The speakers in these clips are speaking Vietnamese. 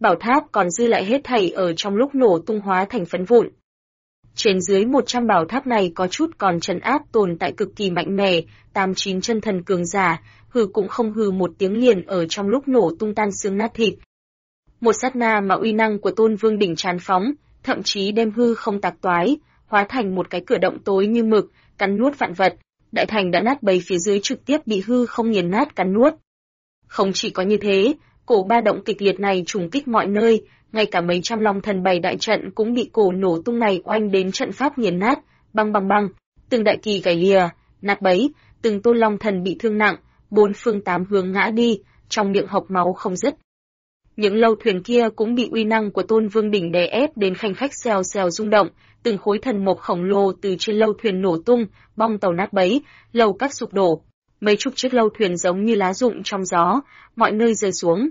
bảo tháp còn dư lại hết thảy ở trong lúc nổ tung hóa thành phấn vụn. Trên dưới 100 bảo tháp này có chút còn trấn áp tồn tại cực kỳ mạnh mẽ, 8-9 chân thần cường giả, hừ cũng không hừ một tiếng liền ở trong lúc nổ tung tan xương nát thịt. Một sát na mà uy năng của Tôn Vương đỉnh tràn phóng, thậm chí đem hư không tạc toái, hóa thành một cái cửa động tối như mực, cắn nuốt vạn vật. Đại thành đã nát bấy phía dưới trực tiếp bị hư không nghiền nát cắn nuốt. Không chỉ có như thế, cổ ba động kịch liệt này trùng kích mọi nơi, ngay cả mấy trăm long thần bày đại trận cũng bị cổ nổ tung này oanh đến trận pháp nghiền nát, băng băng băng, từng đại kỳ gãy lìa, nát bấy, từng tôn long thần bị thương nặng, bốn phương tám hướng ngã đi, trong miệng hộc máu không dứt. Những lâu thuyền kia cũng bị uy năng của Tôn Vương đỉnh đè ép đến khanh khách xèo xèo rung động, từng khối thần mộc khổng lồ từ trên lâu thuyền nổ tung, bong tàu nát bấy, lầu các sụp đổ. Mấy chục chiếc lâu thuyền giống như lá rụng trong gió, mọi nơi rơi xuống.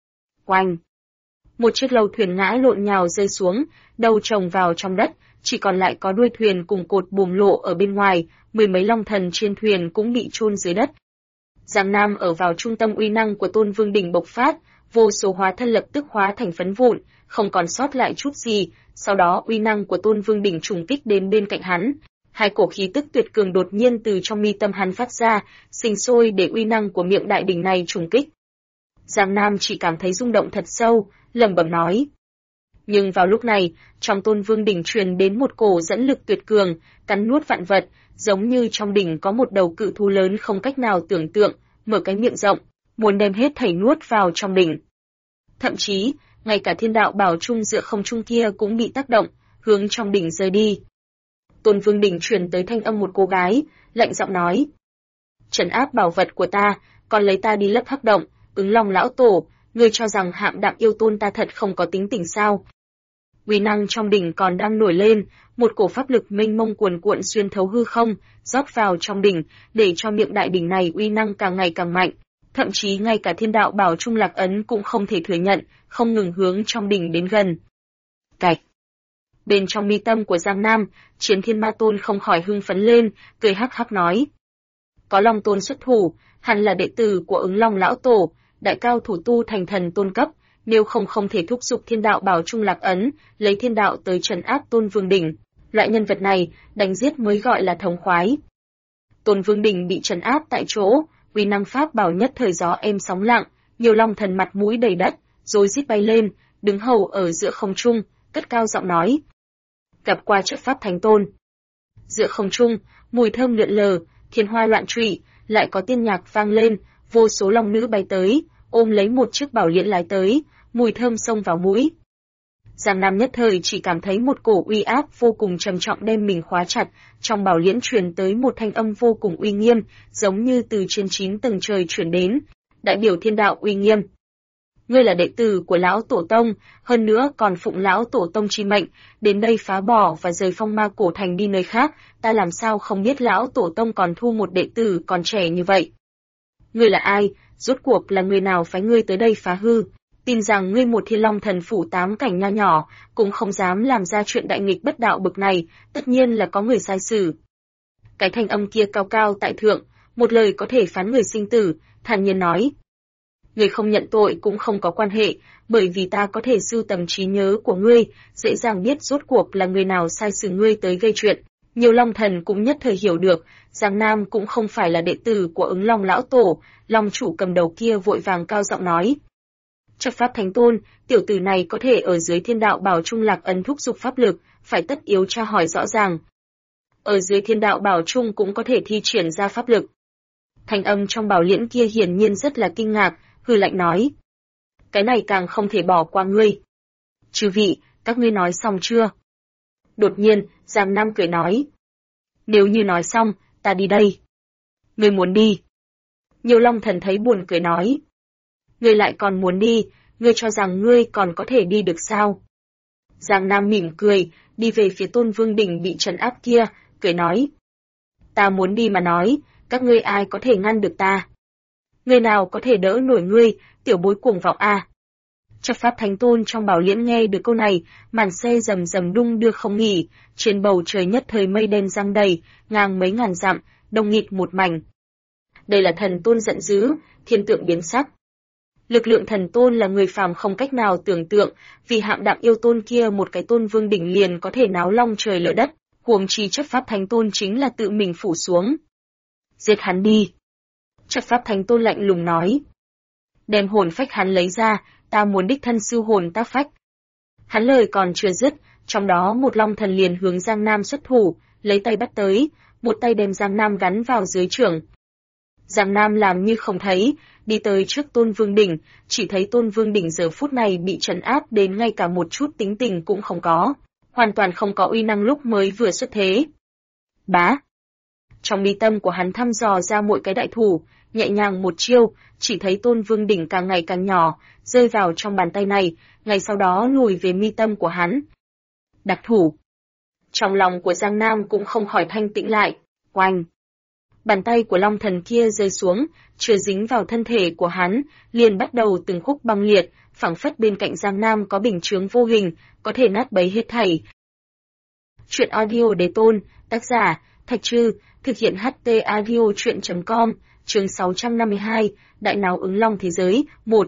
Oanh! Một chiếc lâu thuyền ngã lộn nhào rơi xuống, đầu chồng vào trong đất, chỉ còn lại có đuôi thuyền cùng cột buồm lộ ở bên ngoài, mười mấy long thần trên thuyền cũng bị chôn dưới đất. Giang Nam ở vào trung tâm uy năng của Tôn Vương đỉnh bộc phát, vô số hóa thân lập tức hóa thành phấn vụn, không còn sót lại chút gì, sau đó uy năng của Tôn Vương đỉnh trùng kích đến bên cạnh hắn. Hai cổ khí tức tuyệt cường đột nhiên từ trong mi tâm hắn phát ra, sinh sôi để uy năng của miệng đại đỉnh này trùng kích. Giang Nam chỉ cảm thấy rung động thật sâu, lẩm bẩm nói. Nhưng vào lúc này, trong Tôn Vương đỉnh truyền đến một cổ dẫn lực tuyệt cường, cắn nuốt vạn vật, giống như trong đỉnh có một đầu cự thú lớn không cách nào tưởng tượng, mở cái miệng rộng, muốn đem hết thảy nuốt vào trong đỉnh. Thậm chí, ngay cả thiên đạo bảo trung giữa không trung kia cũng bị tác động, hướng trong đỉnh rơi đi. Tôn Vương đỉnh truyền tới thanh âm một cô gái, lạnh giọng nói: "Trấn áp bảo vật của ta, còn lấy ta đi lấp hắc động, Ứng Long lão tổ, ngươi cho rằng Hạm Đạm yêu tôn ta thật không có tính tình sao?" Uy năng trong đỉnh còn đang nổi lên, một cổ pháp lực mênh mông cuồn cuộn xuyên thấu hư không, rót vào trong đỉnh, để cho miệng đại đỉnh này uy năng càng ngày càng mạnh. Thậm chí ngay cả thiên đạo bảo trung lạc ấn cũng không thể thừa nhận, không ngừng hướng trong đỉnh đến gần. Cạch. Bên trong mi tâm của Giang Nam, Chiến Thiên Ma Tôn không khỏi hưng phấn lên, cười hắc hắc nói: "Có Long Tôn xuất thủ, hẳn là đệ tử của Ứng Long lão tổ, đại cao thủ tu thành thần tôn cấp, nếu không thể thúc giục thiên đạo bảo trung lạc ấn, lấy thiên đạo tới trấn áp Tôn Vương đỉnh. Loại nhân vật này, đánh giết mới gọi là thống khoái." Tôn Vương đỉnh bị trấn áp tại chỗ, uy năng pháp bảo nhất thời gió êm sóng lặng, nhiều long thần mặt mũi đầy đất, rồi rít bay lên, đứng hầu ở giữa không trung, cất cao giọng nói: "Gặp qua trợ pháp thánh tôn." Giữa không trung, mùi thơm lượn lờ, thiên hoa loạn trụy, lại có tiên nhạc vang lên, vô số long nữ bay tới, ôm lấy một chiếc bảo liễn lái tới, mùi thơm xông vào mũi. Giang Nam nhất thời chỉ cảm thấy một cổ uy áp vô cùng trầm trọng đem mình khóa chặt, trong bảo liễn truyền tới một thanh âm vô cùng uy nghiêm, giống như từ trên 9 tầng trời truyền đến, đại biểu thiên đạo uy nghiêm. "Ngươi là đệ tử của lão tổ tông, hơn nữa còn phụng lão tổ tông chi mệnh, đến đây phá bỏ và rời Phong Ma cổ thành đi nơi khác, ta làm sao không biết lão tổ tông còn thu một đệ tử còn trẻ như vậy? Ngươi là ai, rốt cuộc là người nào phái ngươi tới đây phá hư? Tin rằng ngươi một Thiên Long thần phủ 8 cảnh nho nhỏ, cũng không dám làm ra chuyện đại nghịch bất đạo bực này, tất nhiên là có người sai sử." Cái thanh âm kia cao cao tại thượng, một lời có thể phán người sinh tử, thản nhiên nói: "Ngươi không nhận tội cũng không có quan hệ, bởi vì ta có thể sưu tầm trí nhớ của ngươi, dễ dàng biết rốt cuộc là người nào sai sử ngươi tới gây chuyện." Nhiều long thần cũng nhất thời hiểu được, Giang Nam cũng không phải là đệ tử của Ứng Long lão tổ, long chủ cầm đầu kia vội vàng cao giọng nói: "Chấp pháp thánh tôn, tiểu tử này có thể ở dưới thiên đạo bảo trung lạc ấn thúc giục pháp lực, phải tất yếu tra hỏi rõ ràng. Ở dưới thiên đạo bảo trung cũng có thể thi triển ra pháp lực." Thanh âm trong bảo liễn kia hiển nhiên rất là kinh ngạc, hừ lạnh nói: "Cái này càng không thể bỏ qua ngươi. Chư vị, các ngươi nói xong chưa?" Đột nhiên, Giang Nam cười nói: "Nếu như nói xong, ta đi đây." "Ngươi muốn đi?" Nhiều long thần thấy buồn cười nói: "Ngươi lại còn muốn đi, ngươi cho rằng ngươi còn có thể đi được sao?" Giang Nam mỉm cười, đi về phía Tôn Vương đỉnh bị trấn áp kia, cười nói: "Ta muốn đi mà nói, các ngươi ai có thể ngăn được ta? Người nào có thể đỡ nổi ngươi, tiểu bối cuồng vọng a?" Chấp pháp thánh tôn trong bảo liễn nghe được câu này, màn xe rầm rầm đung đưa không nghỉ, trên bầu trời nhất thời mây đen giăng đầy, ngang mấy ngàn dặm, đông nghịt một mảnh. Đây là thần tôn giận dữ, thiên tượng biến sắc. Lực lượng thần tôn là người phàm không cách nào tưởng tượng, vì hạm đạm yêu tôn kia một cái tôn vương đỉnh liền có thể náo long trời lở đất, huống chi chấp pháp thánh tôn chính là tự mình phủ xuống. Giết hắn đi. Chấp pháp thánh tôn lạnh lùng nói. Đem hồn phách hắn lấy ra, ta muốn đích thân sư hồn tác phách. Hắn lời còn chưa dứt, trong đó một long thần liền hướng Giang Nam xuất thủ, lấy tay bắt tới, một tay đem Giang Nam gắn vào dưới chưởng. Giang Nam làm như không thấy, đi tới trước Tôn Vương Đỉnh, chỉ thấy Tôn Vương Đỉnh giờ phút này bị trấn áp đến ngay cả một chút tính tình cũng không có, hoàn toàn không có uy năng lúc mới vừa xuất thế. Bá! Trong mi tâm của hắn thăm dò ra mỗi cái đại thủ, nhẹ nhàng một chiêu, chỉ thấy Tôn Vương Đỉnh càng ngày càng nhỏ, rơi vào trong bàn tay này, ngay sau đó lùi về mi tâm của hắn. Đặc thủ! Trong lòng của Giang Nam cũng không khỏi thanh tĩnh lại, oanh! Bàn tay của Long Thần kia rơi xuống, chưa dính vào thân thể của hắn, liền bắt đầu từng khúc băng liệt, phảng phất bên cạnh Giang Nam có bình chướng vô hình, có thể nát bấy hết thảy. Chuyện audio đế tôn, tác giả, Thạch Trư, thực hiện HT audio chuyện.com, chương 652, Đại Náo Ứng Long Thế Giới, 1.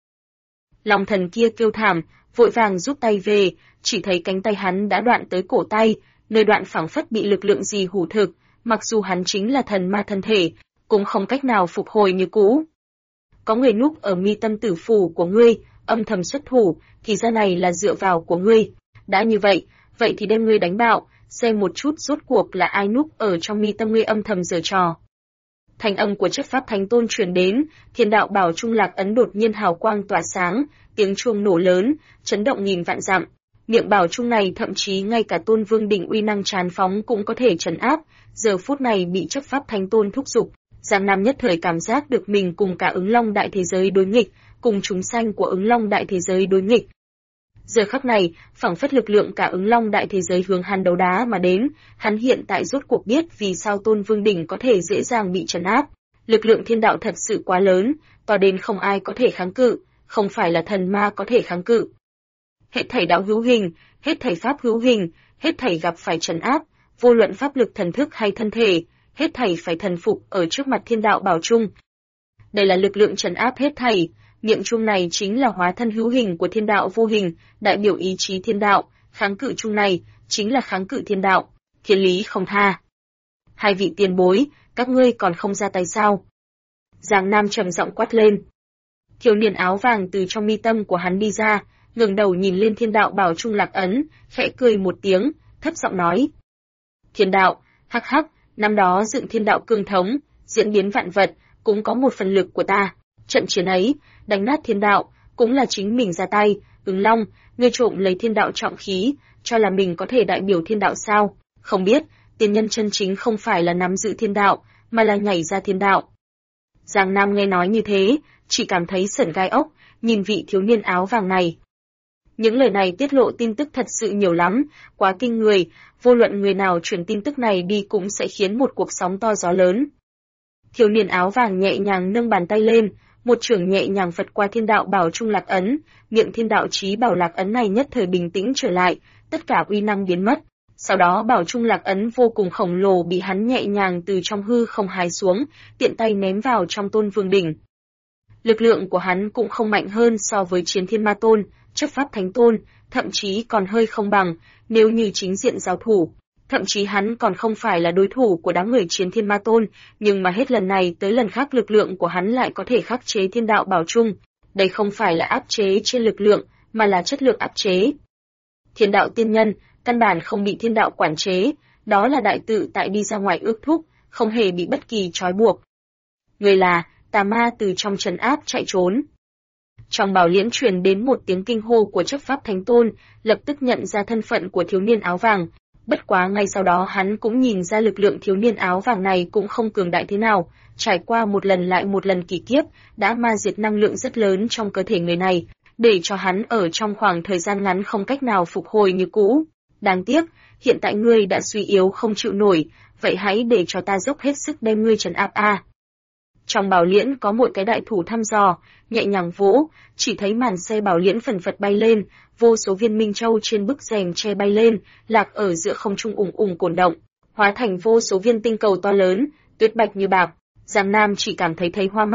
Long Thần kia kêu thảm, vội vàng rút tay về, chỉ thấy cánh tay hắn đã đoạn tới cổ tay, nơi đoạn phảng phất bị lực lượng gì hủ thực, mặc dù hắn chính là thần ma thân thể, cũng không cách nào phục hồi như cũ. Có người núp ở mi tâm tử phủ của ngươi, âm thầm xuất thủ, thì ra này là dựa vào của ngươi. Đã như vậy, vậy thì đem ngươi đánh bạo, xem một chút rốt cuộc là ai núp ở trong mi tâm ngươi âm thầm giở trò. Thanh âm của chấp pháp thánh tôn truyền đến, Thiên Đạo Bảo Trung Lạc Ấn đột nhiên hào quang tỏa sáng, tiếng chuông nổ lớn, chấn động nghìn vạn dặm. Miệng bảo trung này thậm chí ngay cả Tôn Vương đỉnh uy năng tràn phóng cũng có thể trấn áp, giờ phút này bị chấp pháp thánh tôn thúc giục, Giang Nam nhất thời cảm giác được mình cùng cả Ứng Long đại thế giới đối nghịch, cùng chúng sanh của Ứng Long đại thế giới đối nghịch. Giờ khắc này, phảng phất lực lượng cả Ứng Long đại thế giới hướng hắn đấu đá mà đến, hắn hiện tại rốt cuộc biết vì sao Tôn Vương đỉnh có thể dễ dàng bị trấn áp. Lực lượng thiên đạo thật sự quá lớn, to đến không ai có thể kháng cự, không phải là thần ma có thể kháng cự. Hết thảy đạo hữu hình, hết thảy pháp hữu hình, hết thảy gặp phải trấn áp, vô luận pháp lực thần thức hay thân thể, hết thảy phải thần phục ở trước mặt Thiên Đạo Bảo Trung. Đây là lực lượng trấn áp hết thảy, miệng trung này chính là hóa thân hữu hình của thiên đạo vô hình, đại biểu ý chí thiên đạo, kháng cự trung này chính là kháng cự thiên đạo, thiên lý không tha. Hai vị tiền bối, các ngươi còn không ra tay sao? Giang Nam trầm giọng quát lên. Thiếu niên áo vàng từ trong mi tâm của hắn đi ra, ngẩng đầu nhìn lên Thiên Đạo Bảo Trung Lạc Ấn, khẽ cười một tiếng, thấp giọng nói: Thiên đạo, hắc hắc, năm đó dựng thiên đạo cương thống, diễn biến vạn vật, cũng có một phần lực của ta. Trận chiến ấy, đánh nát thiên đạo, cũng là chính mình ra tay. Ứng Long, ngươi trộm lấy thiên đạo trọng khí, cho là mình có thể đại biểu thiên đạo sao? Không biết, tiên nhân chân chính không phải là nắm giữ thiên đạo, mà là nhảy ra thiên đạo. Giang Nam nghe nói như thế, chỉ cảm thấy sởn gai ốc, nhìn vị thiếu niên áo vàng này. Những lời này tiết lộ tin tức thật sự nhiều lắm, quá kinh người, vô luận người nào truyền tin tức này đi cũng sẽ khiến một cuộc sóng to gió lớn. Thiếu niên áo vàng nhẹ nhàng nâng bàn tay lên, một chưởng nhẹ nhàng vượt qua Thiên Đạo Bảo Trung Lạc Ấn, miệng Thiên Đạo Chí Bảo Lạc Ấn này nhất thời bình tĩnh trở lại, tất cả uy năng biến mất. Sau đó Bảo Trung Lạc Ấn vô cùng khổng lồ bị hắn nhẹ nhàng từ trong hư không hái xuống, tiện tay ném vào trong Tôn Vương đỉnh. Lực lượng của hắn cũng không mạnh hơn so với Chiến Thiên Ma Tôn, Chấp Pháp Thánh Tôn, thậm chí còn hơi không bằng, nếu như chính diện giao thủ. Thậm chí hắn còn không phải là đối thủ của đám người Chiến Thiên Ma Tôn, nhưng mà hết lần này tới lần khác lực lượng của hắn lại có thể khắc chế Thiên Đạo Bảo Trung. Đây không phải là áp chế trên lực lượng, mà là chất lượng áp chế. Thiên đạo tiên nhân, căn bản không bị thiên đạo quản chế, đó là đại tự tại đi ra ngoài ước thúc, không hề bị bất kỳ trói buộc. Người là, tà ma từ trong trấn áp chạy trốn. Trong bảo liễn truyền đến một tiếng kinh hô của chấp pháp thánh tôn, lập tức nhận ra thân phận của thiếu niên áo vàng. Bất quá ngay sau đó hắn cũng nhìn ra lực lượng thiếu niên áo vàng này cũng không cường đại thế nào, trải qua một lần lại một lần kỳ kiếp, đã ma diệt năng lượng rất lớn trong cơ thể người này, để cho hắn ở trong khoảng thời gian ngắn không cách nào phục hồi như cũ. Đáng tiếc, hiện tại ngươi đã suy yếu không chịu nổi, vậy hãy để cho ta dốc hết sức đem ngươi trấn áp a. Trong bảo liễn có một cái đại thủ thăm dò, nhẹ nhàng vỗ, chỉ thấy màn xe bảo liễn phần phật bay lên, vô số viên minh châu trên bức rèm che bay lên, lạc ở giữa không trung ùng ùng cổn động, hóa thành vô số viên tinh cầu to lớn, tuyết bạch như bạc. Giang Nam chỉ cảm thấy hoa mắt,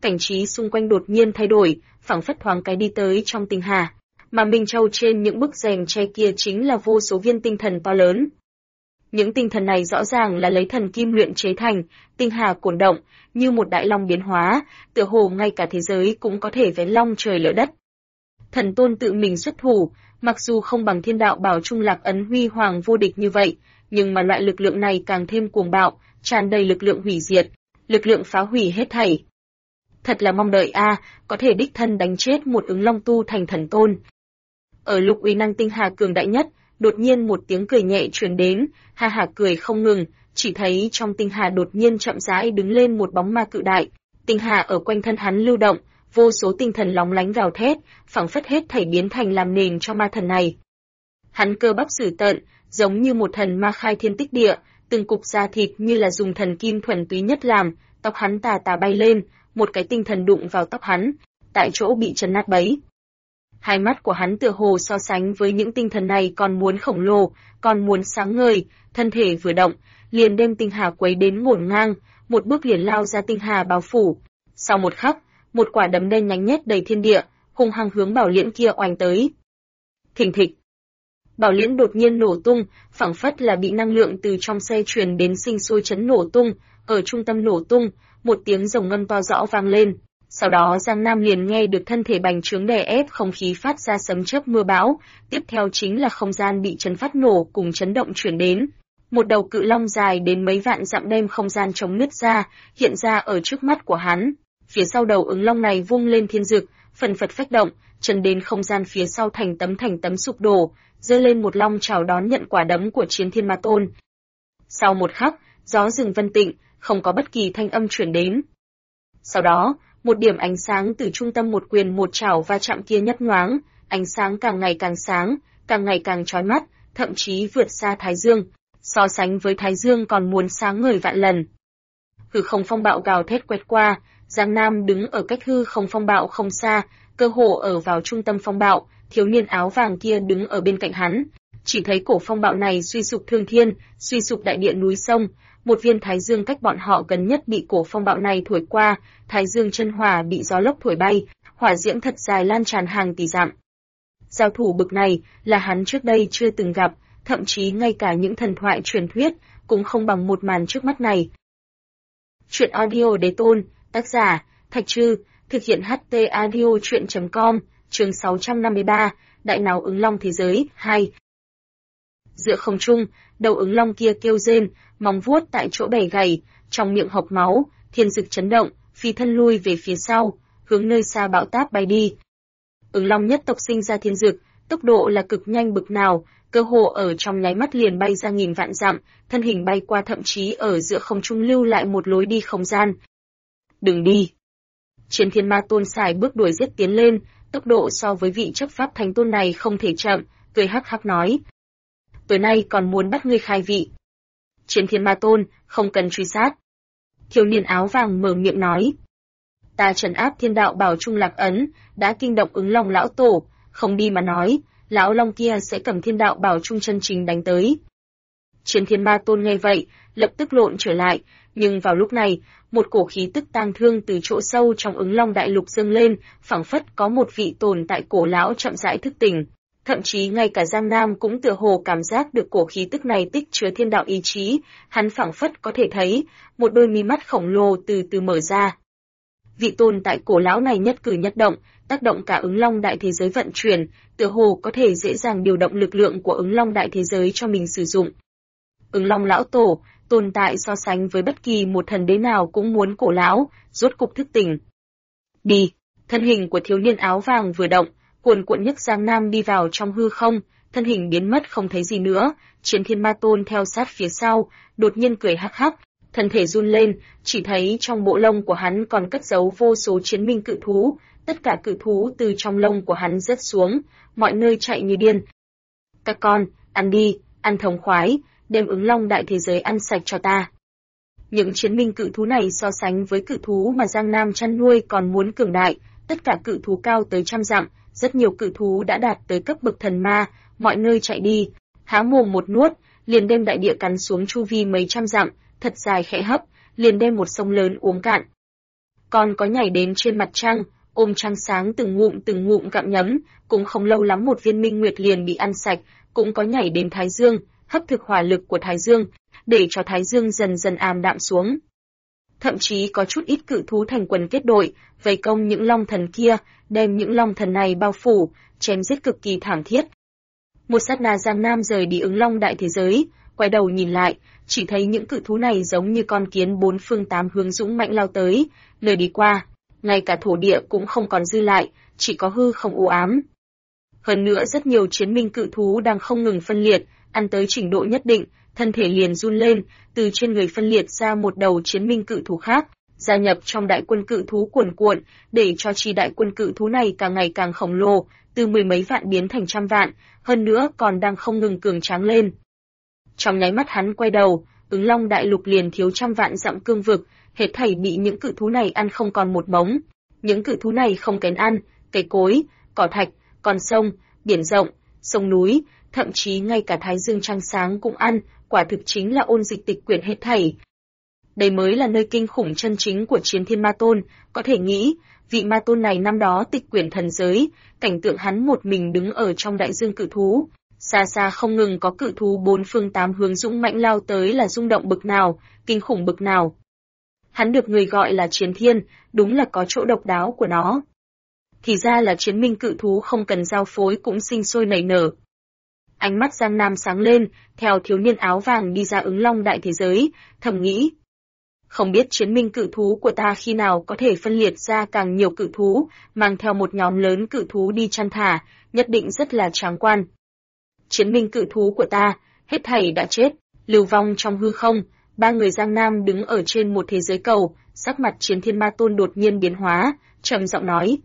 cảnh trí xung quanh đột nhiên thay đổi, phảng phất thoáng cái đi tới trong tinh hà. Mà Minh Châu trên những bức rèm tre kia chính là vô số viên tinh thần to lớn. Những tinh thần này rõ ràng là lấy thần kim luyện chế thành, tinh hà cuồn động, như một đại long biến hóa, tựa hồ ngay cả thế giới cũng có thể vén long trời lỡ đất. Thần tôn tự mình xuất thủ, mặc dù không bằng thiên đạo bảo trung lạc ấn huy hoàng vô địch như vậy, nhưng mà loại lực lượng này càng thêm cuồng bạo, tràn đầy lực lượng hủy diệt, lực lượng phá hủy hết thảy. Thật là mong đợi có thể đích thân đánh chết một ứng long tu thành thần tôn. Ở lúc uy năng tinh hà cường đại nhất, đột nhiên một tiếng cười nhẹ truyền đến, ha hả cười không ngừng, chỉ thấy trong tinh hà đột nhiên chậm rãi đứng lên một bóng ma cự đại, tinh hà ở quanh thân hắn lưu động, vô số tinh thần lóng lánh gào thét, phảng phất hết thảy biến thành làm nền cho ma thần này. Hắn cơ bắp dữ tợn, giống như một thần ma khai thiên tích địa, từng cục da thịt như là dùng thần kim thuần túy nhất làm, tóc hắn tà tà bay lên, một cái tinh thần đụng vào tóc hắn, tại chỗ bị chấn nát bấy. Hai mắt của hắn tựa hồ so sánh với những tinh thần này còn muốn khổng lồ, còn muốn sáng ngời, thân thể vừa động, liền đem tinh hà quấy đến ngổn ngang, một bước liền lao ra tinh hà bao phủ. Sau một khắc, một quả đấm đen nhánh nhét đầy thiên địa, hung hăng hướng Bảo Liễn kia oanh tới. Thình thịch. Bảo Liễn đột nhiên nổ tung, phảng phất là bị năng lượng từ trong xe truyền đến sinh sôi chấn nổ tung, ở trung tâm nổ tung, một tiếng rồng ngâm to rõ vang lên. Sau đó Giang Nam liền nghe được thân thể bành trướng đè ép không khí phát ra sấm chớp mưa bão, tiếp theo chính là không gian bị chấn phát nổ cùng chấn động chuyển đến. Một đầu cự long dài đến mấy vạn dặm đem không gian chống nứt ra, hiện ra ở trước mắt của hắn. Phía sau đầu ứng long này vung lên thiên dực, phần phật phách động, chấn đến không gian phía sau thành tấm sụp đổ, giơ lên một long chào đón nhận quả đấm của Chiến Thiên Ma Tôn. Sau một khắc, gió rừng vân tịnh, không có bất kỳ thanh âm chuyển đến. Sau đó, một điểm ánh sáng từ trung tâm một quyền một chảo va chạm kia nhấp nhoáng, ánh sáng càng ngày càng sáng, càng ngày càng chói mắt, thậm chí vượt xa Thái Dương, so sánh với Thái Dương còn muốn sáng ngời vạn lần. Hư không phong bạo gào thét quét qua, Giang Nam đứng ở cách hư không phong bạo không xa, cơ hồ ở vào trung tâm phong bạo, thiếu niên áo vàng kia đứng ở bên cạnh hắn. Chỉ thấy cổ phong bạo này suy sụp thương thiên, suy sụp đại địa núi sông, một viên thái dương cách bọn họ gần nhất bị cổ phong bạo này thổi qua, thái dương chân hỏa bị gió lốc thổi bay, hỏa diễm thật dài lan tràn hàng tỷ dặm. Giao thủ bực này là hắn trước đây chưa từng gặp, thậm chí ngay cả những thần thoại truyền thuyết cũng không bằng một màn trước mắt này. Truyện audio Đế Tôn, tác giả Thạch Trư, thực hiện HT audio truyện.com, chương 653, Đại Náo Ứng Long Thế Giới 2. Giữa không trung, đầu ứng long kia kêu rên, móng vuốt tại chỗ bẻ gãy, trong miệng hộc máu, thiên dực chấn động, phi thân lui về phía sau, hướng nơi xa bão táp bay đi. Ứng long nhất tộc sinh ra thiên dực, tốc độ là cực nhanh bực nào, cơ hồ ở trong nháy mắt liền bay ra nghìn vạn dặm, thân hình bay qua thậm chí ở giữa không trung lưu lại một lối đi không gian. Đừng đi! Chiến Thiên Ma Tôn xài bước đuổi giết tiến lên, tốc độ so với vị chấp pháp thánh tôn này không thể chậm, cười hắc hắc nói. Tối nay còn muốn bắt ngươi khai vị. Chiến Thiên Ma Tôn, không cần truy sát. Thiếu niên áo vàng mở miệng nói. Ta trấn áp thiên đạo bảo trung lạc ấn, đã kinh động ứng long lão tổ, không đi mà nói, lão long kia sẽ cầm thiên đạo bảo trung chân chính đánh tới. Chiến Thiên Ma Tôn nghe vậy, lập tức lộn trở lại, nhưng vào lúc này, một cổ khí tức tang thương từ chỗ sâu trong ứng long đại lục dâng lên, phảng phất có một vị tồn tại cổ lão chậm rãi thức tỉnh. Thậm chí ngay cả Giang Nam cũng tựa hồ cảm giác được cổ khí tức này tích chứa thiên đạo ý chí, hắn phảng phất có thể thấy, một đôi mí mắt khổng lồ từ từ mở ra. Vị tồn tại cổ lão này nhất cử nhất động, tác động cả ứng long đại thế giới vận chuyển, tựa hồ có thể dễ dàng điều động lực lượng của ứng long đại thế giới cho mình sử dụng. Ứng long lão tổ, tồn tại so sánh với bất kỳ một thần đế nào cũng muốn cổ lão, rốt cục thức tỉnh. Đi, thân hình của thiếu niên áo vàng vừa động, cuồn cuộn nhấc Giang Nam đi vào trong hư không, thân hình biến mất không thấy gì nữa, Chiến Thiên Ma Tôn theo sát phía sau, đột nhiên cười hắc hắc, thân thể run lên, chỉ thấy trong bộ lông của hắn còn cất giấu vô số chiến minh cự thú, tất cả cự thú từ trong lông của hắn rớt xuống, mọi nơi chạy như điên. Các con, ăn đi, ăn thống khoái, đem ứng long đại thế giới ăn sạch cho ta. Những chiến minh cự thú này so sánh với cự thú mà Giang Nam chăn nuôi còn muốn cường đại, tất cả cự thú cao tới trăm dặm, rất nhiều cự thú đã đạt tới cấp bậc thần ma, mọi nơi chạy đi, há mồm một nuốt, liền đem đại địa cắn xuống chu vi mấy trăm dặm, thật dài khẽ hấp, liền đem một sông lớn uống cạn. còn có nhảy đến trên mặt trăng, ôm trăng sáng từng ngụm gặm nhấm, cũng không lâu lắm một viên minh nguyệt liền bị ăn sạch, cũng có nhảy đến Thái Dương, hấp thực hỏa lực của Thái Dương, để cho Thái Dương dần dần ảm đạm xuống. Thậm chí có chút ít cự thú thành quần kết đội, vây công những long thần kia, đem những long thần này bao phủ, chém giết cực kỳ thảm thiết. Một sát na Giang Nam rời đi Ứng Long đại thế giới, quay đầu nhìn lại, chỉ thấy những cự thú này giống như con kiến bốn phương tám hướng dũng mãnh lao tới, nơi đi qua, ngay cả thổ địa cũng không còn dư lại, chỉ có hư không u ám. Hơn nữa rất nhiều chiến minh cự thú đang không ngừng phân liệt, ăn tới trình độ nhất định, thân thể liền run lên, từ trên người phân liệt ra một đầu chiến minh cự thú khác, gia nhập trong đại quân cự thú cuồn cuộn, để cho chi đại quân cự thú này càng ngày càng khổng lồ, từ mười mấy vạn biến thành trăm vạn, hơn nữa còn đang không ngừng cường tráng lên. Trong nháy mắt hắn quay đầu, Ứng Long đại lục liền thiếu trăm vạn dặm cương vực, hết thảy bị những cự thú này ăn không còn một mống. Những cự thú này không kén ăn, cây cối, cỏ thạch, con sông, biển rộng, sông núi, thậm chí ngay cả Thái Dương trăng sáng cũng ăn, quả thực chính là ôn dịch tịch quyển hết thảy. Đây mới là nơi kinh khủng chân chính của Chiến Thiên Ma Tôn, có thể nghĩ, vị Ma Tôn này năm đó tịch quyển thần giới, cảnh tượng hắn một mình đứng ở trong đại dương cự thú, xa xa không ngừng có cự thú bốn phương tám hướng dũng mãnh lao tới là rung động bực nào, kinh khủng bực nào. Hắn được người gọi là Chiến Thiên, đúng là có chỗ độc đáo của nó. Thì ra là chiến minh cự thú không cần giao phối cũng sinh sôi nảy nở. Ánh mắt Giang Nam sáng lên, theo thiếu niên áo vàng đi ra Ứng Long đại thế giới, thầm nghĩ. Không biết chiến minh cự thú của ta khi nào có thể phân liệt ra càng nhiều cự thú, mang theo một nhóm lớn cự thú đi chăn thả, nhất định rất là tráng quan. Chiến minh cự thú của ta, hết thảy đã chết, lưu vong trong hư không, ba người Giang Nam đứng ở trên một thế giới cầu, sắc mặt Chiến Thiên Ma Tôn đột nhiên biến hóa, trầm giọng nói.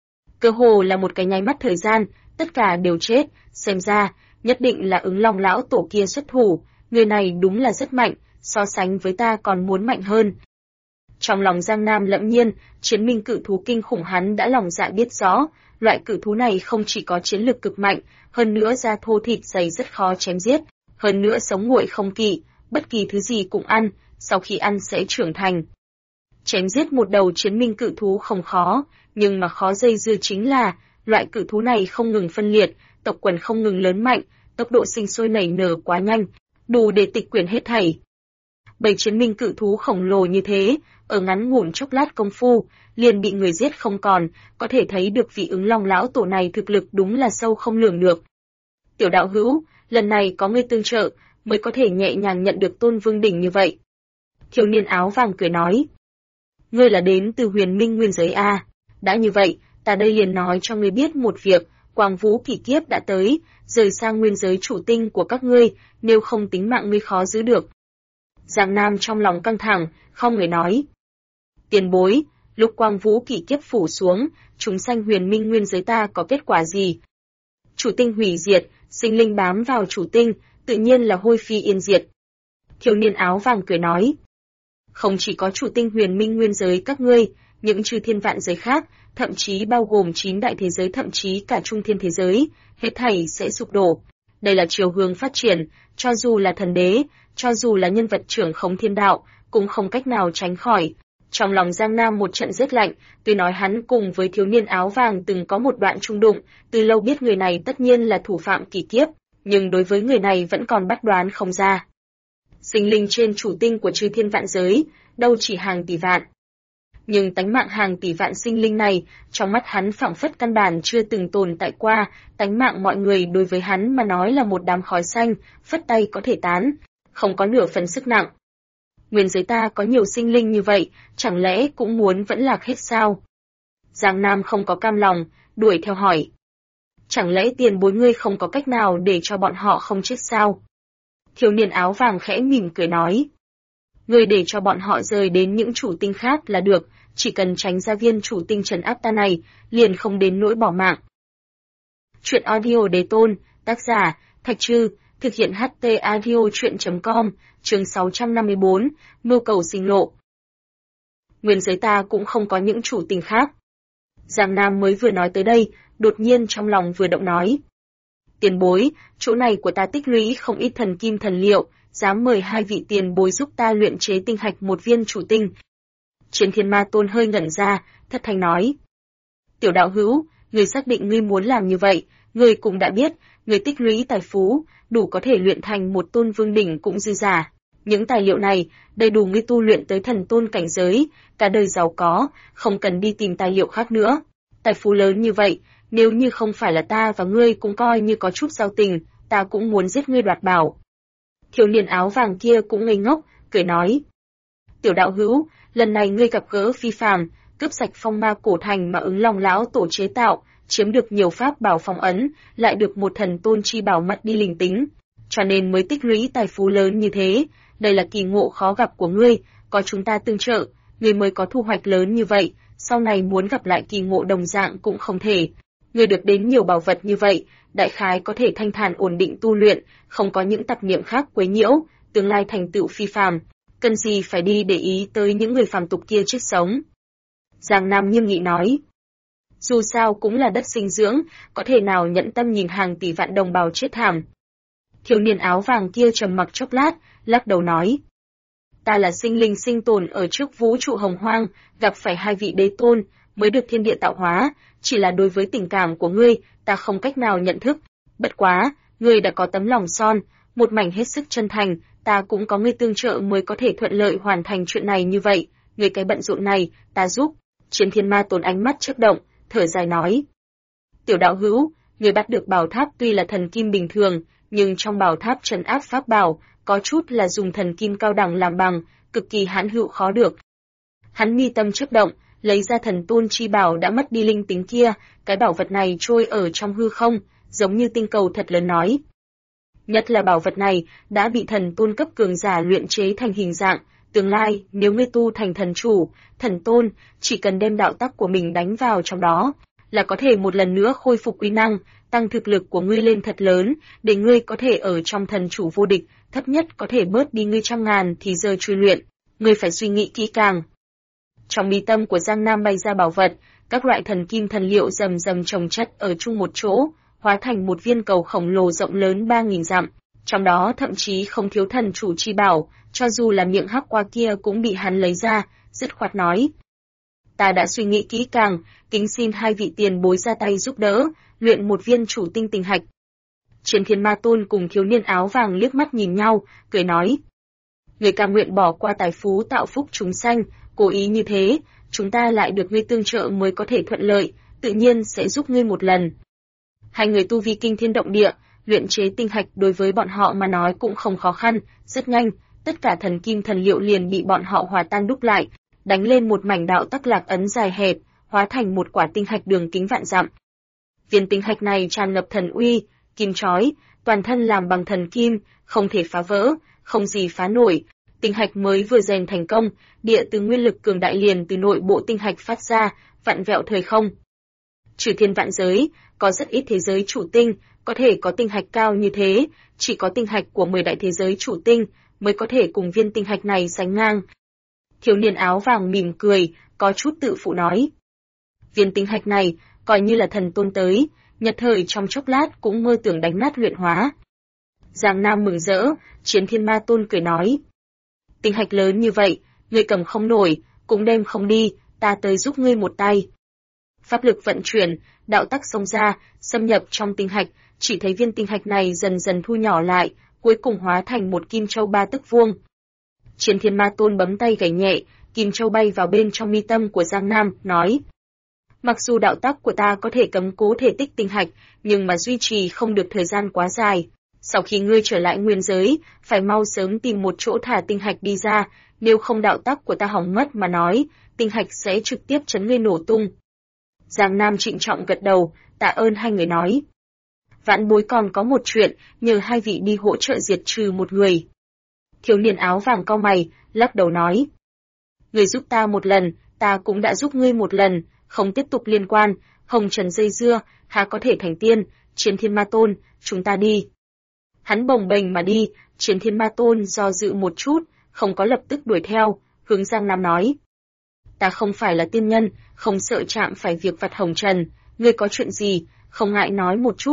Cơ hồ là một cái nháy mắt thời gian, tất cả đều chết, xem ra, nhất định là Ứng Long lão tổ kia xuất thủ, người này đúng là rất mạnh, so sánh với ta còn muốn mạnh hơn. Trong lòng Giang Nam lẫm nhiên, chiến minh cự thú kinh khủng hắn đã lòng dạ biết rõ, loại cự thú này không chỉ có chiến lực cực mạnh, hơn nữa da thô thịt dày rất khó chém giết, hơn nữa sống nguội không kỵ, bất kỳ thứ gì cũng ăn, sau khi ăn sẽ trưởng thành. Chém giết một đầu chiến minh cự thú không khó, nhưng mà khó dây dưa chính là, loại cự thú này không ngừng phân liệt, tộc quần không ngừng lớn mạnh, tốc độ sinh sôi nảy nở quá nhanh, đủ để tịch quyển hết thảy. Bầy chiến minh cự thú khổng lồ như thế, ở ngắn ngủn chốc lát công phu, liền bị người giết không còn, có thể thấy được vị Ứng Long lão tổ này thực lực đúng là sâu không lường được. Tiểu đạo hữu, lần này có ngươi tương trợ, mới có thể nhẹ nhàng nhận được Tôn Vương đỉnh như vậy. Thiếu niên áo vàng cười nói. Ngươi là đến từ Huyền Minh nguyên giới a? Đã như vậy, ta đây liền nói cho ngươi biết một việc, Quang Vũ kỷ kiếp đã tới, rời sang nguyên giới chủ tinh của các ngươi, nếu không tính mạng ngươi khó giữ được. Giang Nam trong lòng căng thẳng, không người nói. Tiền bối, lúc Quang Vũ kỷ kiếp phủ xuống, chúng sanh Huyền Minh nguyên giới ta có kết quả gì? Chủ tinh hủy diệt, sinh linh bám vào chủ tinh, tự nhiên là hôi phi yên diệt. Thiếu niên áo vàng cười nói. Không chỉ có chủ tinh Huyền Minh nguyên giới các ngươi, những chư thiên vạn giới khác, thậm chí bao gồm 9 đại thế giới thậm chí cả trung thiên thế giới, hết thảy sẽ sụp đổ. Đây là chiều hướng phát triển, cho dù là thần đế, cho dù là nhân vật trưởng khống thiên đạo, cũng không cách nào tránh khỏi. Trong lòng Giang Nam một trận rét lạnh, tuy nói hắn cùng với thiếu niên áo vàng từng có một đoạn chung đụng, từ lâu biết người này tất nhiên là thủ phạm kỷ kiếp, nhưng đối với người này vẫn còn bắt đoán không ra. Sinh linh trên chủ tinh của chư thiên vạn giới, đâu chỉ hàng tỷ vạn. Nhưng tánh mạng hàng tỷ vạn sinh linh này, trong mắt hắn phảng phất căn bản chưa từng tồn tại qua, tánh mạng mọi người đối với hắn mà nói là một đám khói xanh, phất tay có thể tán, không có nửa phần sức nặng. Nguyên giới ta có nhiều sinh linh như vậy, chẳng lẽ cũng muốn vẫn lạc hết sao? Giang Nam không có cam lòng, đuổi theo hỏi. Chẳng lẽ tiền bối ngươi không có cách nào để cho bọn họ không chết sao? Thiếu niên áo vàng khẽ mỉm cười nói. Ngươi để cho bọn họ rời đến những chủ tinh khác là được, chỉ cần tránh ra viên chủ tinh trấn áp ta này, liền không đến nỗi bỏ mạng. Chuyện audio đề tôn, tác giả, Thạch Trư, thực hiện HT audio chuyện.com, chương 654, mưu cầu sinh lộ. Nguyên giới ta cũng không có những chủ tinh khác. Giang Nam mới vừa nói tới đây, đột nhiên trong lòng vừa động nói. Tiền bối, chỗ này của ta tích lũy không ít thần kim thần liệu, dám mời hai vị tiền bối giúp ta luyện chế tinh hạch một viên chủ tinh. Chiến Thiên Ma Tôn hơi ngẩn ra, thất thanh nói. Tiểu đạo hữu, ngươi xác định ngươi muốn làm như vậy, ngươi cũng đã biết, ngươi tích lũy tài phú, đủ có thể luyện thành một tôn vương đỉnh cũng dư giả. Những tài liệu này, đầy đủ ngươi tu luyện tới thần tôn cảnh giới, cả đời giàu có, không cần đi tìm tài liệu khác nữa. Tài phú lớn như vậy, nếu như không phải là ta và ngươi cũng coi như có chút giao tình, ta cũng muốn giết ngươi đoạt bảo. Thiếu niên áo vàng kia cũng ngây ngốc, cười nói. Tiểu đạo hữu, lần này ngươi gặp gỡ phi phàm, cướp sạch phong ma cổ thành mà Ứng Long lão tổ chế tạo, chiếm được nhiều pháp bảo phong ấn, lại được một thần tôn chi bảo mất đi linh tính, cho nên mới tích lũy tài phú lớn như thế. Đây là kỳ ngộ khó gặp của ngươi, có chúng ta tương trợ, ngươi mới có thu hoạch lớn như vậy, sau này muốn gặp lại kỳ ngộ đồng dạng cũng không thể. Ngươi được đến nhiều bảo vật như vậy, đại khái có thể thanh thản ổn định tu luyện, không có những tạp niệm khác quấy nhiễu, tương lai thành tựu phi phàm, cần gì phải đi để ý tới những người phàm tục kia chết sống. Giang Nam nghiêm nghị nói. Dù sao cũng là đất sinh dưỡng, có thể nào nhẫn tâm nhìn hàng tỷ vạn đồng bào chết thảm. Thiếu niên áo vàng kia trầm mặc chốc lát, lắc đầu nói. Ta là sinh linh sinh tồn ở trước vũ trụ hồng hoang, gặp phải hai vị đế tôn, mới được thiên địa tạo hóa, chỉ là đối với tình cảm của ngươi, ta không cách nào nhận thức. Bất quá, ngươi đã có tấm lòng son, một mảnh hết sức chân thành, ta cũng có ngươi tương trợ mới có thể thuận lợi hoàn thành chuyện này như vậy, ngươi cái bận rộn này, ta giúp. Chiến Thiên Ma Tôn ánh mắt chớp động, thở dài nói. Tiểu đạo hữu, ngươi bắt được bảo tháp tuy là thần kim bình thường, nhưng trong bảo tháp trấn áp pháp bảo, có chút là dùng thần kim cao đẳng làm bằng, cực kỳ hãn hữu khó được. Hắn mi tâm chớp động, lấy ra thần tôn chi bảo đã mất đi linh tính kia, cái bảo vật này trôi ở trong hư không, giống như tinh cầu thật lớn nói. Nhất là bảo vật này đã bị thần tôn cấp cường giả luyện chế thành hình dạng, tương lai nếu ngươi tu thành thần chủ, thần tôn, chỉ cần đem đạo tắc của mình đánh vào trong đó, là có thể một lần nữa khôi phục uy năng, tăng thực lực của ngươi lên thật lớn, để ngươi có thể ở trong thần chủ vô địch, thấp nhất có thể bớt đi ngươi trăm ngàn thì giờ chui luyện, ngươi phải suy nghĩ kỹ càng. Trong mi tâm của Giang Nam bay ra bảo vật, các loại thần kim thần liệu rầm rầm chồng chất ở chung một chỗ, hóa thành một viên cầu khổng lồ rộng lớn 3.000 dặm, trong đó thậm chí không thiếu thần chủ chi bảo, cho dù là miệng hắc qua kia cũng bị hắn lấy ra, dứt khoát nói. Ta đã suy nghĩ kỹ càng, kính xin hai vị tiền bối ra tay giúp đỡ, luyện một viên chủ tinh tình hạch. Chiến Thiên Ma Tôn cùng thiếu niên áo vàng liếc mắt nhìn nhau, cười nói. Người cam nguyện bỏ qua tài phú tạo phúc chúng sanh, cố ý như thế, chúng ta lại được ngươi tương trợ mới có thể thuận lợi, tự nhiên sẽ giúp ngươi một lần. Hai người tu vi kinh thiên động địa, luyện chế tinh hạch đối với bọn họ mà nói cũng không khó khăn, rất nhanh, tất cả thần kim thần liệu liền bị bọn họ hòa tan đúc lại, đánh lên một mảnh đạo tắc lạc ấn dài hẹp, hóa thành một quả tinh hạch đường kính vạn dặm. Viên tinh hạch này tràn ngập thần uy, kim chói, toàn thân làm bằng thần kim, không thể phá vỡ, không gì phá nổi. Tinh hạch mới vừa rèn thành công, địa từ nguyên lực cường đại liền từ nội bộ tinh hạch phát ra, vặn vẹo thời không. Trừ thiên vạn giới, có rất ít thế giới chủ tinh, có thể có tinh hạch cao như thế, chỉ có tinh hạch của 10 đại thế giới chủ tinh mới có thể cùng viên tinh hạch này sánh ngang. Thiếu niên áo vàng mỉm cười, có chút tự phụ nói. Viên tinh hạch này, coi như là thần tôn tới, nhật thời trong chốc lát cũng mơ tưởng đánh nát luyện hóa. Giang Nam mừng rỡ, Chiến Thiên Ma Tôn cười nói. Tinh hạch lớn như vậy, ngươi cầm không nổi, cũng đem không đi, ta tới giúp ngươi một tay. Pháp lực vận chuyển, đạo tắc xông ra, xâm nhập trong tinh hạch, chỉ thấy viên tinh hạch này dần dần thu nhỏ lại, cuối cùng hóa thành một kim châu 3 tấc vuông. Chiến Thiên Ma Tôn bấm tay gảy nhẹ, kim châu bay vào bên trong mi tâm của Giang Nam, nói. Mặc dù đạo tắc của ta có thể cấm cố thể tích tinh hạch, nhưng mà duy trì không được thời gian quá dài. Sau khi ngươi trở lại nguyên giới, phải mau sớm tìm một chỗ thả tinh hạch đi ra, nếu không đạo tắc của ta hỏng mất mà nói, tinh hạch sẽ trực tiếp chấn ngươi nổ tung. Giang Nam trịnh trọng gật đầu, tạ ơn hai người nói. Vãn bối còn có một chuyện, nhờ hai vị đi hỗ trợ diệt trừ một người. Thiếu niên áo vàng cau mày, lắc đầu nói. Ngươi giúp ta một lần, ta cũng đã giúp ngươi một lần, không tiếp tục liên quan, hồng trần dây dưa, há có thể thành tiên, Chiến Thiên Ma Tôn, chúng ta đi. Hắn bồng bềnh mà đi, Chiến Thiên Ma Tôn do dự một chút, không có lập tức đuổi theo, hướng Giang Nam nói. Ta không phải là tiên nhân, không sợ chạm phải việc vặt hồng trần, ngươi có chuyện gì, không ngại nói một chút.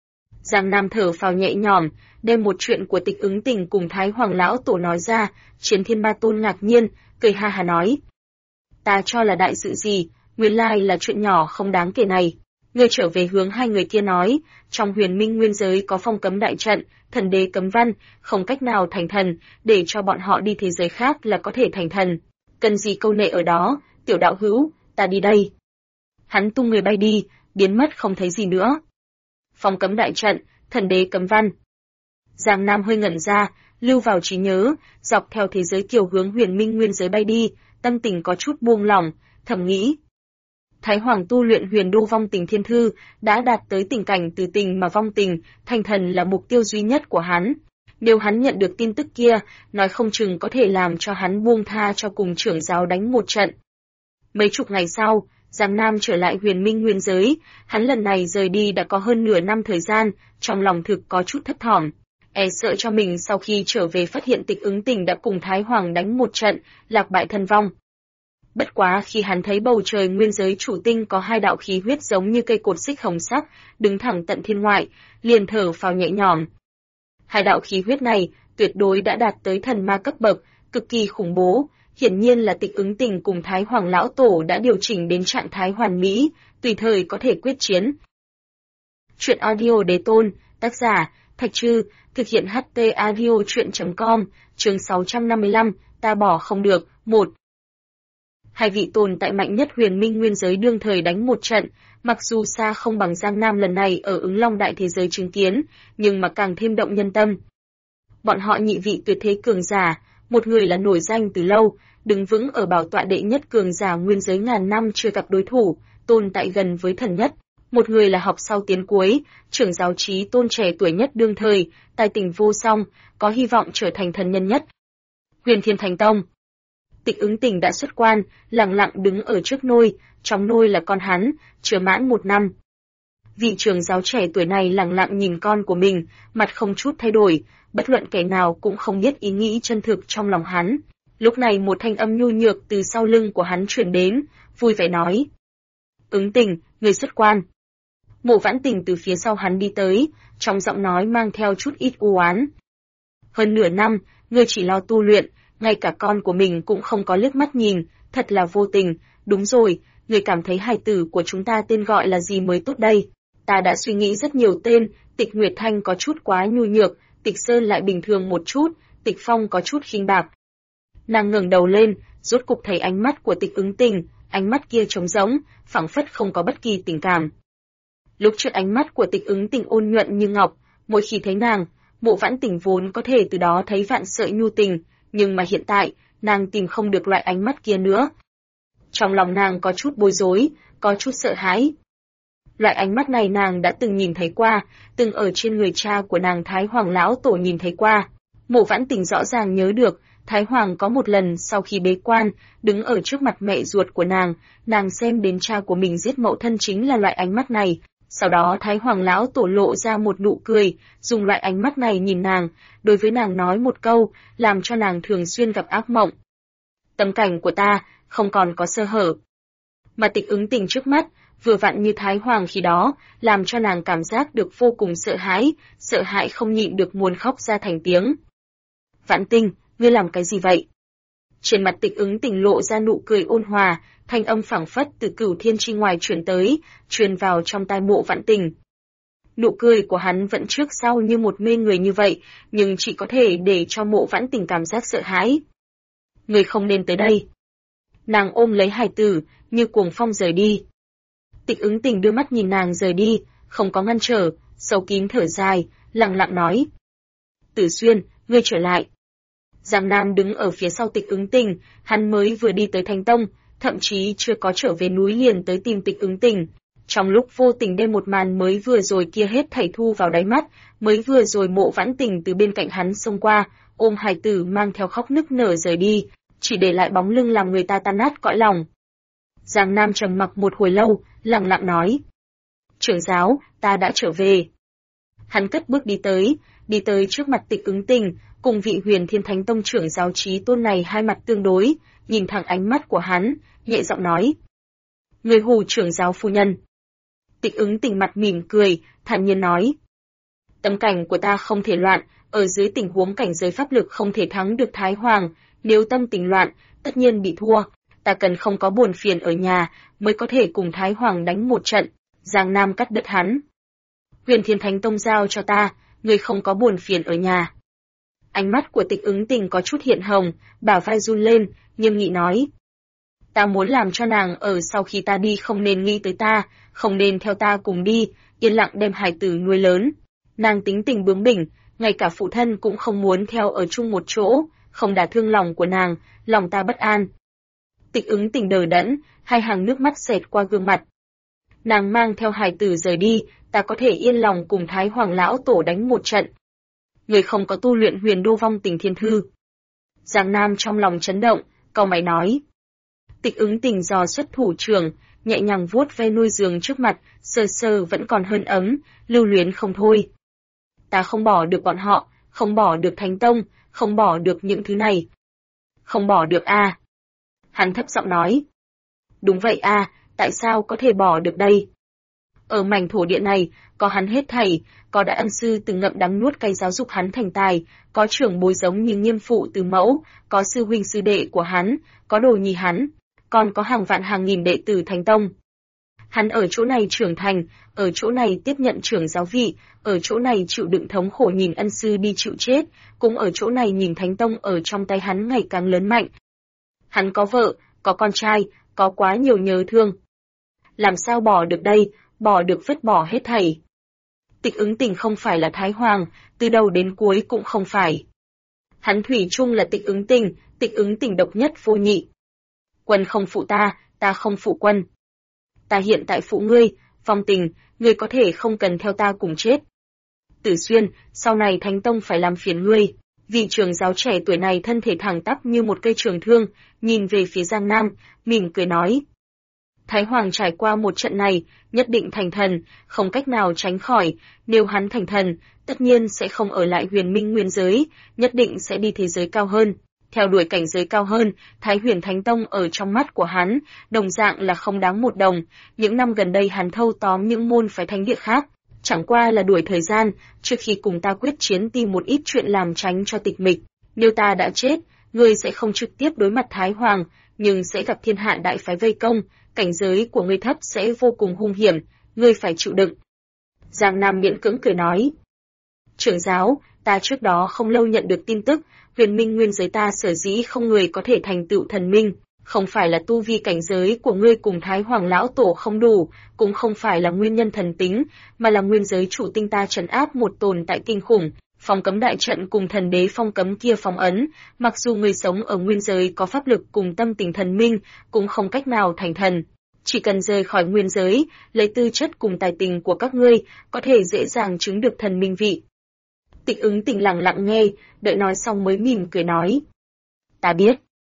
Giang Nam thở phào nhẹ nhõm, đem một chuyện của Tịch Ứng Tình cùng Thái Hoàng Lão Tổ nói ra, Chiến Thiên Ma Tôn ngạc nhiên, cười ha ha nói. Ta cho là đại sự gì, nguyên lai là chuyện nhỏ không đáng kể này. Ngươi trở về hướng hai người kia nói, trong huyền minh nguyên giới có phong cấm đại trận, thần đế cấm văn, không cách nào thành thần, để cho bọn họ đi thế giới khác là có thể thành thần. Cần gì câu nệ ở đó, tiểu đạo hữu, ta đi đây. Hắn tung người bay đi, biến mất không thấy gì nữa. Phong cấm đại trận, thần đế cấm văn. Giang Nam hơi ngẩn ra, lưu vào trí nhớ, dọc theo thế giới kiều hướng huyền minh nguyên giới bay đi, tâm tình có chút buông lỏng, thầm nghĩ. Thái Hoàng tu luyện huyền đô vong tình thiên thư, đã đạt tới tình cảnh từ tình mà vong tình, thành thần là mục tiêu duy nhất của hắn. Nếu hắn nhận được tin tức kia, nói không chừng có thể làm cho hắn buông tha cho cùng trưởng giáo đánh một trận. Mấy chục ngày sau, Giang Nam trở lại huyền minh nguyên giới, hắn lần này rời đi đã có hơn nửa năm thời gian, trong lòng thực có chút thấp thỏm. Sợ cho mình sau khi trở về phát hiện Tịch Ứng Tình đã cùng Thái Hoàng đánh một trận, lạc bại thân vong. Bất quá khi hắn thấy bầu trời nguyên giới chủ tinh có hai đạo khí huyết giống như cây cột xích hồng sắc, đứng thẳng tận thiên ngoại, liền thở phào nhẹ nhõm. Hai đạo khí huyết này tuyệt đối đã đạt tới thần ma cấp bậc, cực kỳ khủng bố, hiển nhiên là Tịch Ứng Tình cùng Thái Hoàng lão tổ đã điều chỉnh đến trạng thái hoàn mỹ, tùy thời có thể quyết chiến. Truyện audio đế tôn, tác giả Thạch Trư, thực hiện HT audio truyện.com, chương 655, ta bỏ không được, 1. Hai vị tồn tại mạnh nhất huyền minh nguyên giới đương thời đánh một trận, mặc dù xa không bằng Giang Nam lần này ở Ứng Long đại thế giới chứng kiến, nhưng mà càng thêm động nhân tâm. Bọn họ nhị vị tuyệt thế cường giả, một người là nổi danh từ lâu, đứng vững ở bảo tọa đệ nhất cường giả nguyên giới ngàn năm chưa gặp đối thủ, tồn tại gần với thần nhất. Một người là học sau tiến cuối, trưởng giáo trí tôn trẻ tuổi nhất đương thời, tài tình vô song, có hy vọng trở thành thần nhân nhất. Huyền Thiên Thánh Tông. Tịch Ứng Tình đã xuất quan, lặng lặng đứng ở trước nôi, trong nôi là con hắn, chưa mãn 1 năm. Vị trưởng giáo trẻ tuổi này lặng lặng nhìn con của mình, mặt không chút thay đổi, bất luận kẻ nào cũng không biết ý nghĩ chân thực trong lòng hắn. Lúc này một thanh âm nhu nhược từ sau lưng của hắn truyền đến, vui vẻ nói. Ứng Tình, người xuất quan. Mộ Vãn Tình từ phía sau hắn đi tới, trong giọng nói mang theo chút ít u oán. Hơn nửa năm, ngươi chỉ lo tu luyện, ngay cả con của mình cũng không có liếc mắt nhìn, thật là vô tình. Đúng rồi, ngươi cảm thấy hài tử của chúng ta tên gọi là gì mới tốt đây? Ta đã suy nghĩ rất nhiều tên, Tịch Nguyệt Thanh có chút quá nhu nhược, Tịch Sơn lại bình thường một chút, Tịch Phong có chút khinh bạc. Nàng ngẩng đầu lên, rốt cục thấy ánh mắt của Tịch Ứng Tình, ánh mắt kia trống rỗng, phảng phất không có bất kỳ tình cảm. Lúc trước ánh mắt của Tịch Ứng Tình ôn nhuận như ngọc, mỗi khi thấy nàng, Mộ Vãn Tình vốn có thể từ đó thấy vạn sợi nhu tình, nhưng mà hiện tại, nàng tìm không được loại ánh mắt kia nữa. Trong lòng nàng có chút bối rối, có chút sợ hãi. Loại ánh mắt này nàng đã từng nhìn thấy qua, từng ở trên người cha của nàng Thái Hoàng lão tổ nhìn thấy qua. Mộ Vãn Tình rõ ràng nhớ được, Thái Hoàng có một lần sau khi bế quan, đứng ở trước mặt mẹ ruột của nàng xem đến cha của mình giết mẫu thân chính là loại ánh mắt này. Sau đó Thái Hoàng lão tổ lộ ra một nụ cười, dùng loại ánh mắt này nhìn nàng, đối với nàng nói một câu, làm cho nàng thường xuyên gặp ác mộng. Tâm cảnh của ta, không còn có sơ hở. Mà Tịch Ứng Tình trước mắt, vừa vặn như Thái Hoàng khi đó, làm cho nàng cảm giác được vô cùng sợ hãi không nhịn được muốn khóc ra thành tiếng. Vãn Tình, ngươi làm cái gì vậy? Trên mặt Tịch Ứng Tình lộ ra nụ cười ôn hòa, thanh âm phảng phất từ cửu thiên chi ngoài truyền tới, truyền vào trong tai Mộ Vãn Tình. Nụ cười của hắn vẫn trước sau như một mê người như vậy, nhưng chỉ có thể để cho Mộ Vãn Tình cảm giác sợ hãi. Ngươi không nên tới đây. Nàng ôm lấy hài tử, như cuồng phong rời đi. Tịch Ứng Tình đưa mắt nhìn nàng rời đi, không có ngăn trở, sâu kín thở dài, lặng lặng nói. Tử Xuyên, ngươi trở lại. Giang Nam đứng ở phía sau Tịch Ứng Tình, hắn mới vừa đi tới Thánh Tông, thậm chí chưa có trở về núi liền tới tìm Tịch Ứng Tình. Trong lúc vô tình đem một màn mới vừa rồi kia hết thảy thu vào đáy mắt, mới vừa rồi Mộ Vãn Tình từ bên cạnh hắn xông qua, ôm hài tử mang theo khóc nức nở rời đi, chỉ để lại bóng lưng làm người ta tan nát cõi lòng. Giang Nam trầm mặc một hồi lâu, lặng lặng nói. Trưởng giáo, ta đã trở về. Hắn cất bước đi tới trước mặt Tịch Ứng Tình, cùng vị Huyền Thiên Thánh Tông trưởng giáo trí tôn này hai mặt tương đối, nhìn thẳng ánh mắt của hắn, nhẹ giọng nói. Người hù trưởng giáo phu nhân. Tịch Ứng Tình mặt mỉm cười, thản nhiên nói. Tâm cảnh của ta không thể loạn, ở dưới tình huống cảnh giới pháp lực không thể thắng được Thái Hoàng, nếu tâm tình loạn, tất nhiên bị thua. ta cần không có buồn phiền ở nhà, mới có thể cùng Thái Hoàng đánh một trận. Giang Nam cắt đứt hắn. Huyền Thiên Thánh Tông giao cho ta, ngươi không có buồn phiền ở nhà. Ánh mắt của Tịch Ứng Tình có chút hiện hồng, bả vai run lên, nghiêm nghị nói. Ta muốn làm cho nàng ở sau khi ta đi không nên nghĩ tới ta, không nên theo ta cùng đi, yên lặng đem hài tử nuôi lớn. Nàng tính tình bướng bỉnh, ngay cả phụ thân cũng không muốn theo ở chung một chỗ, không đả thương lòng của nàng, lòng ta bất an. Tịch Ứng Tình đờ đẫn, hai hàng nước mắt xẹt qua gương mặt. Nàng mang theo hài tử rời đi, ta có thể yên lòng cùng Thái Hoàng lão tổ đánh một trận. Người không có tu luyện Huyền Đô Vong Tình Thiên Thư. Giang Nam trong lòng chấn động, cau mày nói. Tịch Ứng Tình dò xuất thủ trưởng, nhẹ nhàng vuốt ve nuôi giường trước mặt, sờ sờ vẫn còn hơn ấm, lưu luyến không thôi. Ta không bỏ được bọn họ, không bỏ được Thánh Tông, không bỏ được những thứ này. Không bỏ được a. Hắn thấp giọng nói. Đúng vậy a, tại sao có thể bỏ được đây? Ở mảnh thổ địa này, có hắn hết thảy, có đại ân sư từng ngậm đắng nuốt cay giáo dục hắn thành tài, có trưởng bối giống như Nghiêm phụ từ mẫu, có sư huynh sư đệ của hắn, có đồ nhi hắn, còn có hàng vạn hàng nghìn đệ tử Thánh Tông. Hắn ở chỗ này trưởng thành, ở chỗ này tiếp nhận trưởng giáo vị, ở chỗ này chịu đựng thống khổ nhìn ân sư đi chịu chết, cũng ở chỗ này nhìn Thánh Tông ở trong tay hắn ngày càng lớn mạnh. Hắn có vợ, có con trai, có quá nhiều nhớ thương. Làm sao bỏ được đây, bỏ được vứt bỏ hết thảy. Tịch Ứng Tình không phải là Thái Hoàng, từ đầu đến cuối cũng không phải. Hắn thủy chung là Tịch Ứng Tình độc nhất vô nhị. Quân không phụ ta, ta không phụ quân. Ta hiện tại phụ ngươi, Phong Tình, ngươi có thể không cần theo ta cùng chết. Tử Xuyên, sau này Thánh Tông phải làm phiền ngươi. Vị trưởng giáo trẻ tuổi này thân thể thẳng tắp như một cây trường thương, nhìn về phía Giang Nam, mỉm cười nói. Thái Hoàng trải qua một trận này, nhất định thành thần, không cách nào tránh khỏi, nếu hắn thành thần, tất nhiên sẽ không ở lại Huyền Minh Nguyên giới, nhất định sẽ đi thế giới cao hơn. Theo đuổi cảnh giới cao hơn, Thái Huyền Thánh Tông ở trong mắt của hắn, đồng dạng là không đáng một đồng, những năm gần đây hắn thâu tóm những môn phái thánh địa khác, chẳng qua là đuổi thời gian, trước khi cùng ta quyết chiến tìm một ít chuyện làm tránh cho tịch mịch. Nếu ta đã chết, ngươi sẽ không trực tiếp đối mặt Thái Hoàng, nhưng sẽ gặp thiên hạ đại phái vây công, cảnh giới của ngươi thấp sẽ vô cùng hung hiểm, ngươi phải chịu đựng. Giang Nam miễn cưỡng cười nói. Trưởng giáo, ta trước đó không lâu nhận được tin tức, Huyền Minh Nguyên giới ta sở dĩ không người có thể thành tựu thần minh, không phải là tu vi cảnh giới của ngươi cùng Thái Hoàng lão tổ không đủ, cũng không phải là nguyên nhân thần tính, mà là nguyên giới chủ tinh ta trấn áp một tồn tại kinh khủng, phong cấm đại trận cùng thần đế phong cấm kia phong ấn, mặc dù người sống ở nguyên giới có pháp lực cùng tâm tình thần minh, cũng không cách nào thành thần. Chỉ cần rời khỏi nguyên giới, lấy tư chất cùng tài tình của các ngươi, có thể dễ dàng chứng được thần minh vị. Tịch Ứng Tình lặng lặng nghe, đợi nói xong mới mỉm cười nói. Ta biết.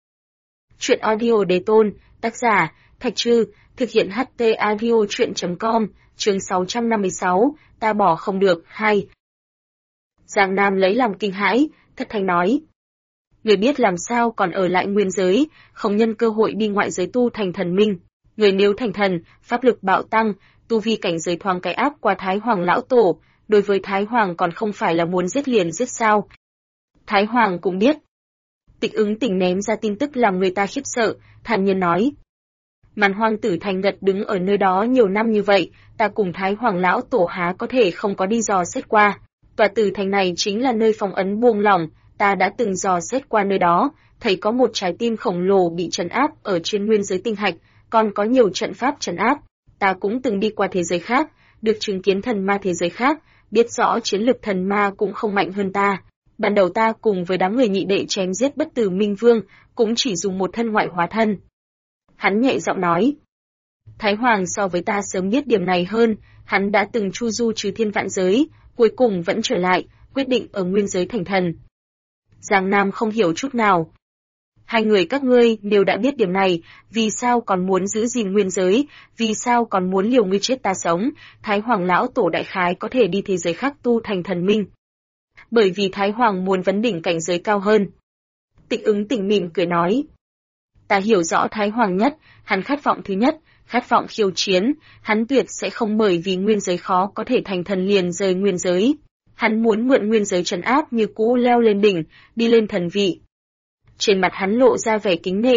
Chuyện audio đề tôn, tác giả, Thạch Trư, thực hiện HT audio chuyện.com, chương 656, ta bỏ không được, 2. Giang Nam lấy làm kinh hãi, thất thanh nói. Người biết làm sao còn ở lại nguyên giới, không nhân cơ hội đi ngoại giới tu thành thần minh. Người nếu thành thần, pháp lực bạo tăng, tu vi cảnh giới thoáng cái áp qua Thái Hoàng lão tổ, đối với Thái Hoàng còn không phải là muốn giết liền giết sao. Thái Hoàng cũng biết. Tịch Ứng Tình ném ra tin tức làm người ta khiếp sợ, thản nhiên nói. Màn Hoang Tử Thành gật đứng ở nơi đó nhiều năm như vậy, ta cùng Thái Hoàng lão tổ há có thể không có đi dò xét qua. Tòa Tử Thành này chính là nơi phong ấn buông lỏng, ta đã từng dò xét qua nơi đó, thấy có một trái tim khổng lồ bị trấn áp ở trên nguyên giới tinh hạch, còn có nhiều trận pháp trấn áp. Ta cũng từng đi qua thế giới khác, được chứng kiến thần ma thế giới khác, biết rõ chiến lực thần ma cũng không mạnh hơn ta. Ban đầu ta cùng với đám người nhị đệ chém giết Bất Tử Minh Vương, cũng chỉ dùng một thân ngoại hóa thân. Hắn nhẹ giọng nói. Thái Hoàng so với ta sớm biết điểm này hơn, hắn đã từng chu du trừ thiên vạn giới, cuối cùng vẫn trở lại, quyết định ở nguyên giới thành thần. Giang Nam không hiểu chút nào. Hai người các ngươi đều đã biết điểm này, vì sao còn muốn giữ gìn nguyên giới, vì sao còn muốn liều ngươi chết ta sống, Thái Hoàng lão tổ đại khái có thể đi thế giới khác tu thành thần minh. Bởi vì Thái Hoàng muốn vấn đỉnh cảnh giới cao hơn. Tịch Ứng Tình mỉm cười nói. Ta hiểu rõ Thái Hoàng nhất, hắn khát vọng thứ nhất, khát vọng khiêu chiến, hắn tuyệt sẽ không bởi vì nguyên giới khó có thể thành thần liền rời nguyên giới. Hắn muốn mượn nguyên giới trấn áp như cũ leo lên đỉnh, đi lên thần vị. Trên mặt hắn lộ ra vẻ kính nể,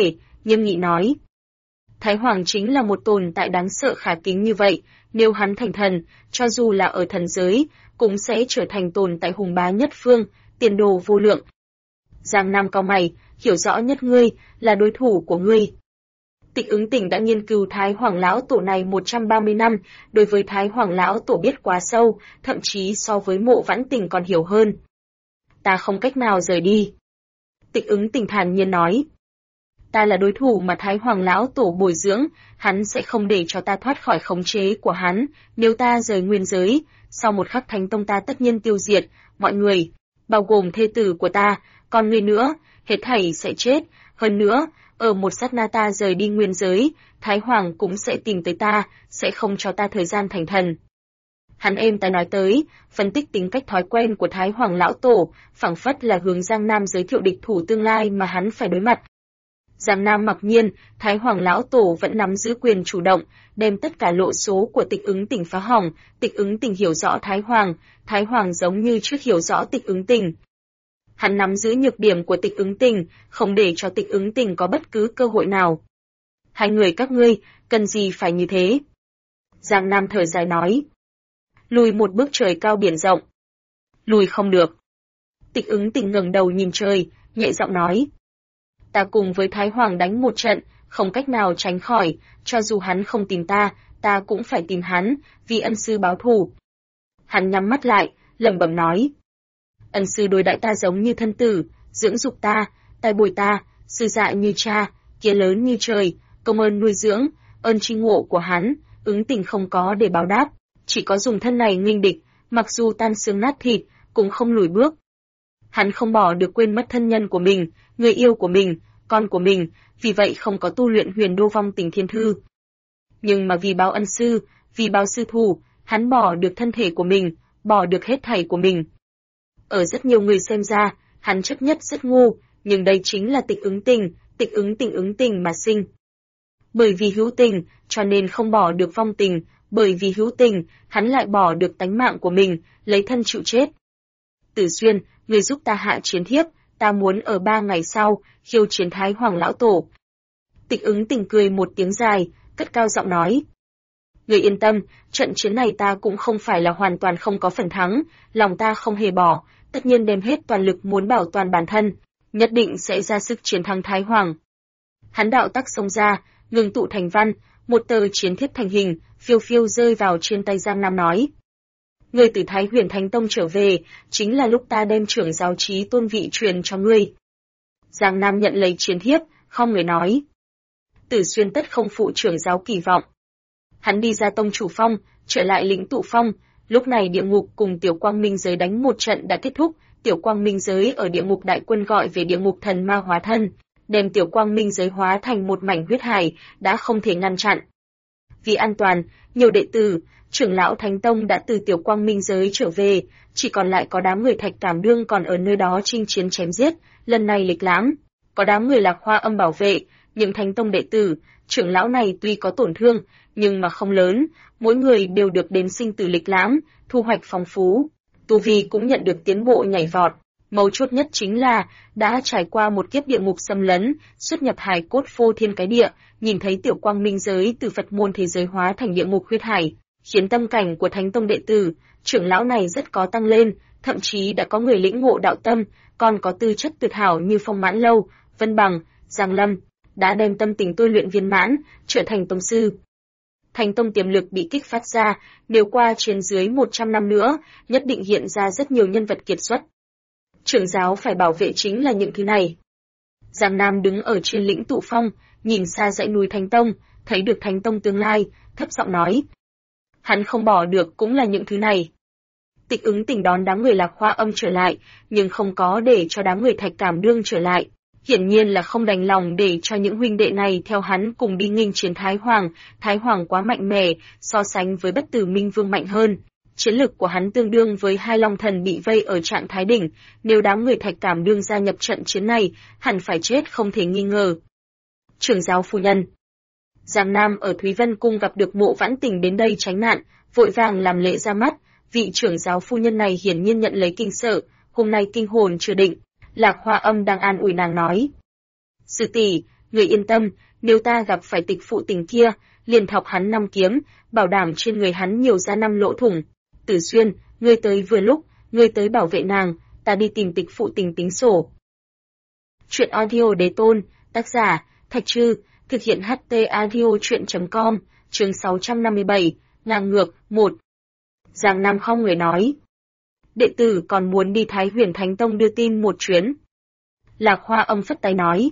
nghiêm nghị nói. Thái Hoàng chính là một tồn tại đáng sợ khả kính như vậy, nếu hắn thành thần, cho dù là ở thần giới, cũng sẽ trở thành tồn tại hùng bá nhất phương, tiền đồ vô lượng. Giang Nam cau mày, hiểu rõ nhất ngươi, là đối thủ của ngươi. Tịch Ứng Tỉnh đã nghiên cứu Thái Hoàng Lão Tổ này 130 năm, đối với Thái Hoàng Lão Tổ biết quá sâu, thậm chí so với Mộ Vãn Tình còn hiểu hơn. Ta không cách nào rời đi. Tịch Ứng Tỉnh thản nhiên nói. Ta là đối thủ mà Thái Hoàng Lão Tổ bồi dưỡng, hắn sẽ không để cho ta thoát khỏi khống chế của hắn, nếu ta rời nguyên giới, sau một khắc Thánh Tông ta tất nhiên tiêu diệt, mọi người, bao gồm thê tử của ta, còn người nữa, hết thảy sẽ chết, hơn nữa, ở một sát na ta rời đi nguyên giới, Thái Hoàng cũng sẽ tìm tới ta, sẽ không cho ta thời gian thành thần. Hắn êm tai nói tới, phân tích tính cách thói quen của Thái Hoàng Lão Tổ, phảng phất là hướng Giang Nam giới thiệu địch thủ tương lai mà hắn phải đối mặt. Giang Nam mặc nhiên, Thái Hoàng Lão Tổ vẫn nắm giữ quyền chủ động, đem tất cả lộ số của Tịch Ứng Tỉnh phá hỏng, Tịch Ứng Tỉnh hiểu rõ Thái Hoàng giống như trước hiểu rõ Tịch Ứng Tỉnh. Hắn nắm giữ nhược điểm của Tịch Ứng Tỉnh, không để cho Tịch Ứng Tỉnh có bất cứ cơ hội nào. Hai người các ngươi, cần gì phải như thế? Giang Nam thở dài nói. Lùi một bước trời cao biển rộng. Lùi không được. Tịch Ứng Tỉnh ngẩng đầu nhìn trời, nhẹ giọng nói. Ta cùng với Thái Hoàng đánh một trận, không cách nào tránh khỏi, cho dù hắn không tìm ta, ta cũng phải tìm hắn, vì ân sư báo thù. Hắn nhắm mắt lại, lẩm bẩm nói. Ân sư đối đãi ta giống như thân tử, dưỡng dục ta, tai bồi ta, sư dạy như cha, kia lớn như trời, công ơn nuôi dưỡng, ơn tri ngộ của hắn, Ứng Tỉnh không có để báo đáp, chỉ có dùng thân này nghênh địch, mặc dù tan xương nát thịt, cũng không lùi bước. Hắn không bỏ được quên mất thân nhân của mình, người yêu của mình, con của mình, vì vậy không có tu luyện Huyền Đô Vong Tình Thiên Thư. Nhưng mà vì báo ân sư, vì báo sư thù, hắn bỏ được thân thể của mình, bỏ được hết thảy của mình. Ở rất nhiều người xem ra, hắn chấp nhất rất ngu, nhưng đây chính là Tịch Ứng Tình mà sinh. Bởi vì hữu tình, cho nên không bỏ được vong tình, bởi vì hữu tình, hắn lại bỏ được tánh mạng của mình, lấy thân chịu chết. Tử Xuyên, người giúp ta hạ chiến thiếp, ta muốn ở 3 ngày sau, khiêu chiến Thái Hoàng Lão Tổ. Tịch Ứng Tình cười một tiếng dài, cất cao giọng nói. Người yên tâm, trận chiến này ta cũng không phải là hoàn toàn không có phần thắng, lòng ta không hề bỏ, tất nhiên đem hết toàn lực muốn bảo toàn bản thân, nhất định sẽ ra sức chiến thắng Thái Hoàng. Hắn đạo tắc xông ra, ngừng tụ thành văn, một tờ chiến thiếp thành hình, phiêu phiêu rơi vào trên tay Giang Nam nói. Ngươi từ Thái Huyền Thánh Tông trở về, chính là lúc ta đem trưởng giáo trí tôn vị truyền cho ngươi. Giang Nam nhận lấy chiến thiếp, không người nói. Tử Xuyên tất không phụ trưởng giáo kỳ vọng. Hắn đi ra tông chủ phong, trở lại lĩnh tụ phong, lúc này địa ngục cùng Tiểu Quang Minh giới đánh một trận đã kết thúc, Tiểu Quang Minh giới ở địa ngục đại quân gọi về địa ngục thần ma hóa thân, đem Tiểu Quang Minh giới hóa thành một mảnh huyết hải, đã không thể ngăn chặn. Vì an toàn, nhiều đệ tử, trưởng lão Thánh Tông đã từ Tiểu Quang Minh giới trở về, chỉ còn lại có đám người Thạch Cảm Đương còn ở nơi đó chinh chiến chém giết, lần này lịch lãm, có đám người Lạc Hoa Âm bảo vệ, những Thánh Tông đệ tử, trưởng lão này tuy có tổn thương, nhưng mà không lớn, mỗi người đều được đến sinh tử lịch lãm, thu hoạch phong phú, tu vi cũng nhận được tiến bộ nhảy vọt. Mấu chốt nhất chính là, đã trải qua một kiếp địa ngục xâm lấn, xuất nhập hài cốt phô thiên cái địa, nhìn thấy Tiểu Quang Minh giới từ Phật môn thế giới hóa thành địa ngục huyết hải, khiến tâm cảnh của Thánh Tông đệ tử, trưởng lão này rất có tăng lên, thậm chí đã có người lĩnh ngộ đạo tâm, còn có tư chất tuyệt hảo như Phong Mãn Lâu, Vân Bằng, Giang Lâm, đã đem tâm tình tôi luyện viên mãn, trở thành tông sư. Thánh Tông tiềm lực bị kích phát ra, nếu qua trên dưới 100 năm nữa, nhất định hiện ra rất nhiều nhân vật kiệt xuất. Trưởng giáo phải bảo vệ chính là những thứ này. Giang Nam đứng ở trên lĩnh tụ phong, nhìn xa dãy núi Thánh Tông, thấy được Thánh Tông tương lai, thấp giọng nói. Hắn không bỏ được cũng là những thứ này. Tịch Ứng Tỉnh đón đám người Lạc Hoa Âm trở lại, nhưng không có để cho đám người Thạch Cảm Đương trở lại. Hiển nhiên là không đành lòng để cho những huynh đệ này theo hắn cùng đi nghênh chiến Thái Hoàng quá mạnh mẽ, so sánh với Bất Tử Minh Vương mạnh hơn. Chiến lực của hắn tương đương với hai long thần bị vây ở trạng thái đỉnh, nếu đám người Thạch Cảm Đương gia nhập trận chiến này, hẳn phải chết không thể nghi ngờ. Trưởng giáo phu nhân. Giang Nam ở Thúy Vân Cung gặp được Mộ Vãn Tình đến đây tránh nạn, vội vàng làm lễ ra mắt, vị trưởng giáo phu nhân này hiển nhiên nhận lấy kinh sợ, hôm nay kinh hồn chưa định. Lạc Hoa Âm đang an ủi nàng nói. Sư tỷ, người yên tâm, nếu ta gặp phải tịch phụ tình kia, liền thọc hắn 5 kiếm, bảo đảm trên người hắn nhiều ra 5 lỗ thủng. Tử Xuyên, ngươi tới vừa lúc, ngươi tới bảo vệ nàng, ta đi tìm tịch phụ tình tính sổ. Chuyện audio đế tôn, tác giả, Thạch Trư, thực hiện HT audio chuyện.com, chương 657, ngang ngược, 1. Giang Nam không người nói. Đệ tử còn muốn đi Thái Huyền Thánh Tông đưa tin một chuyến. Lạc Hoa Âm phất tay nói.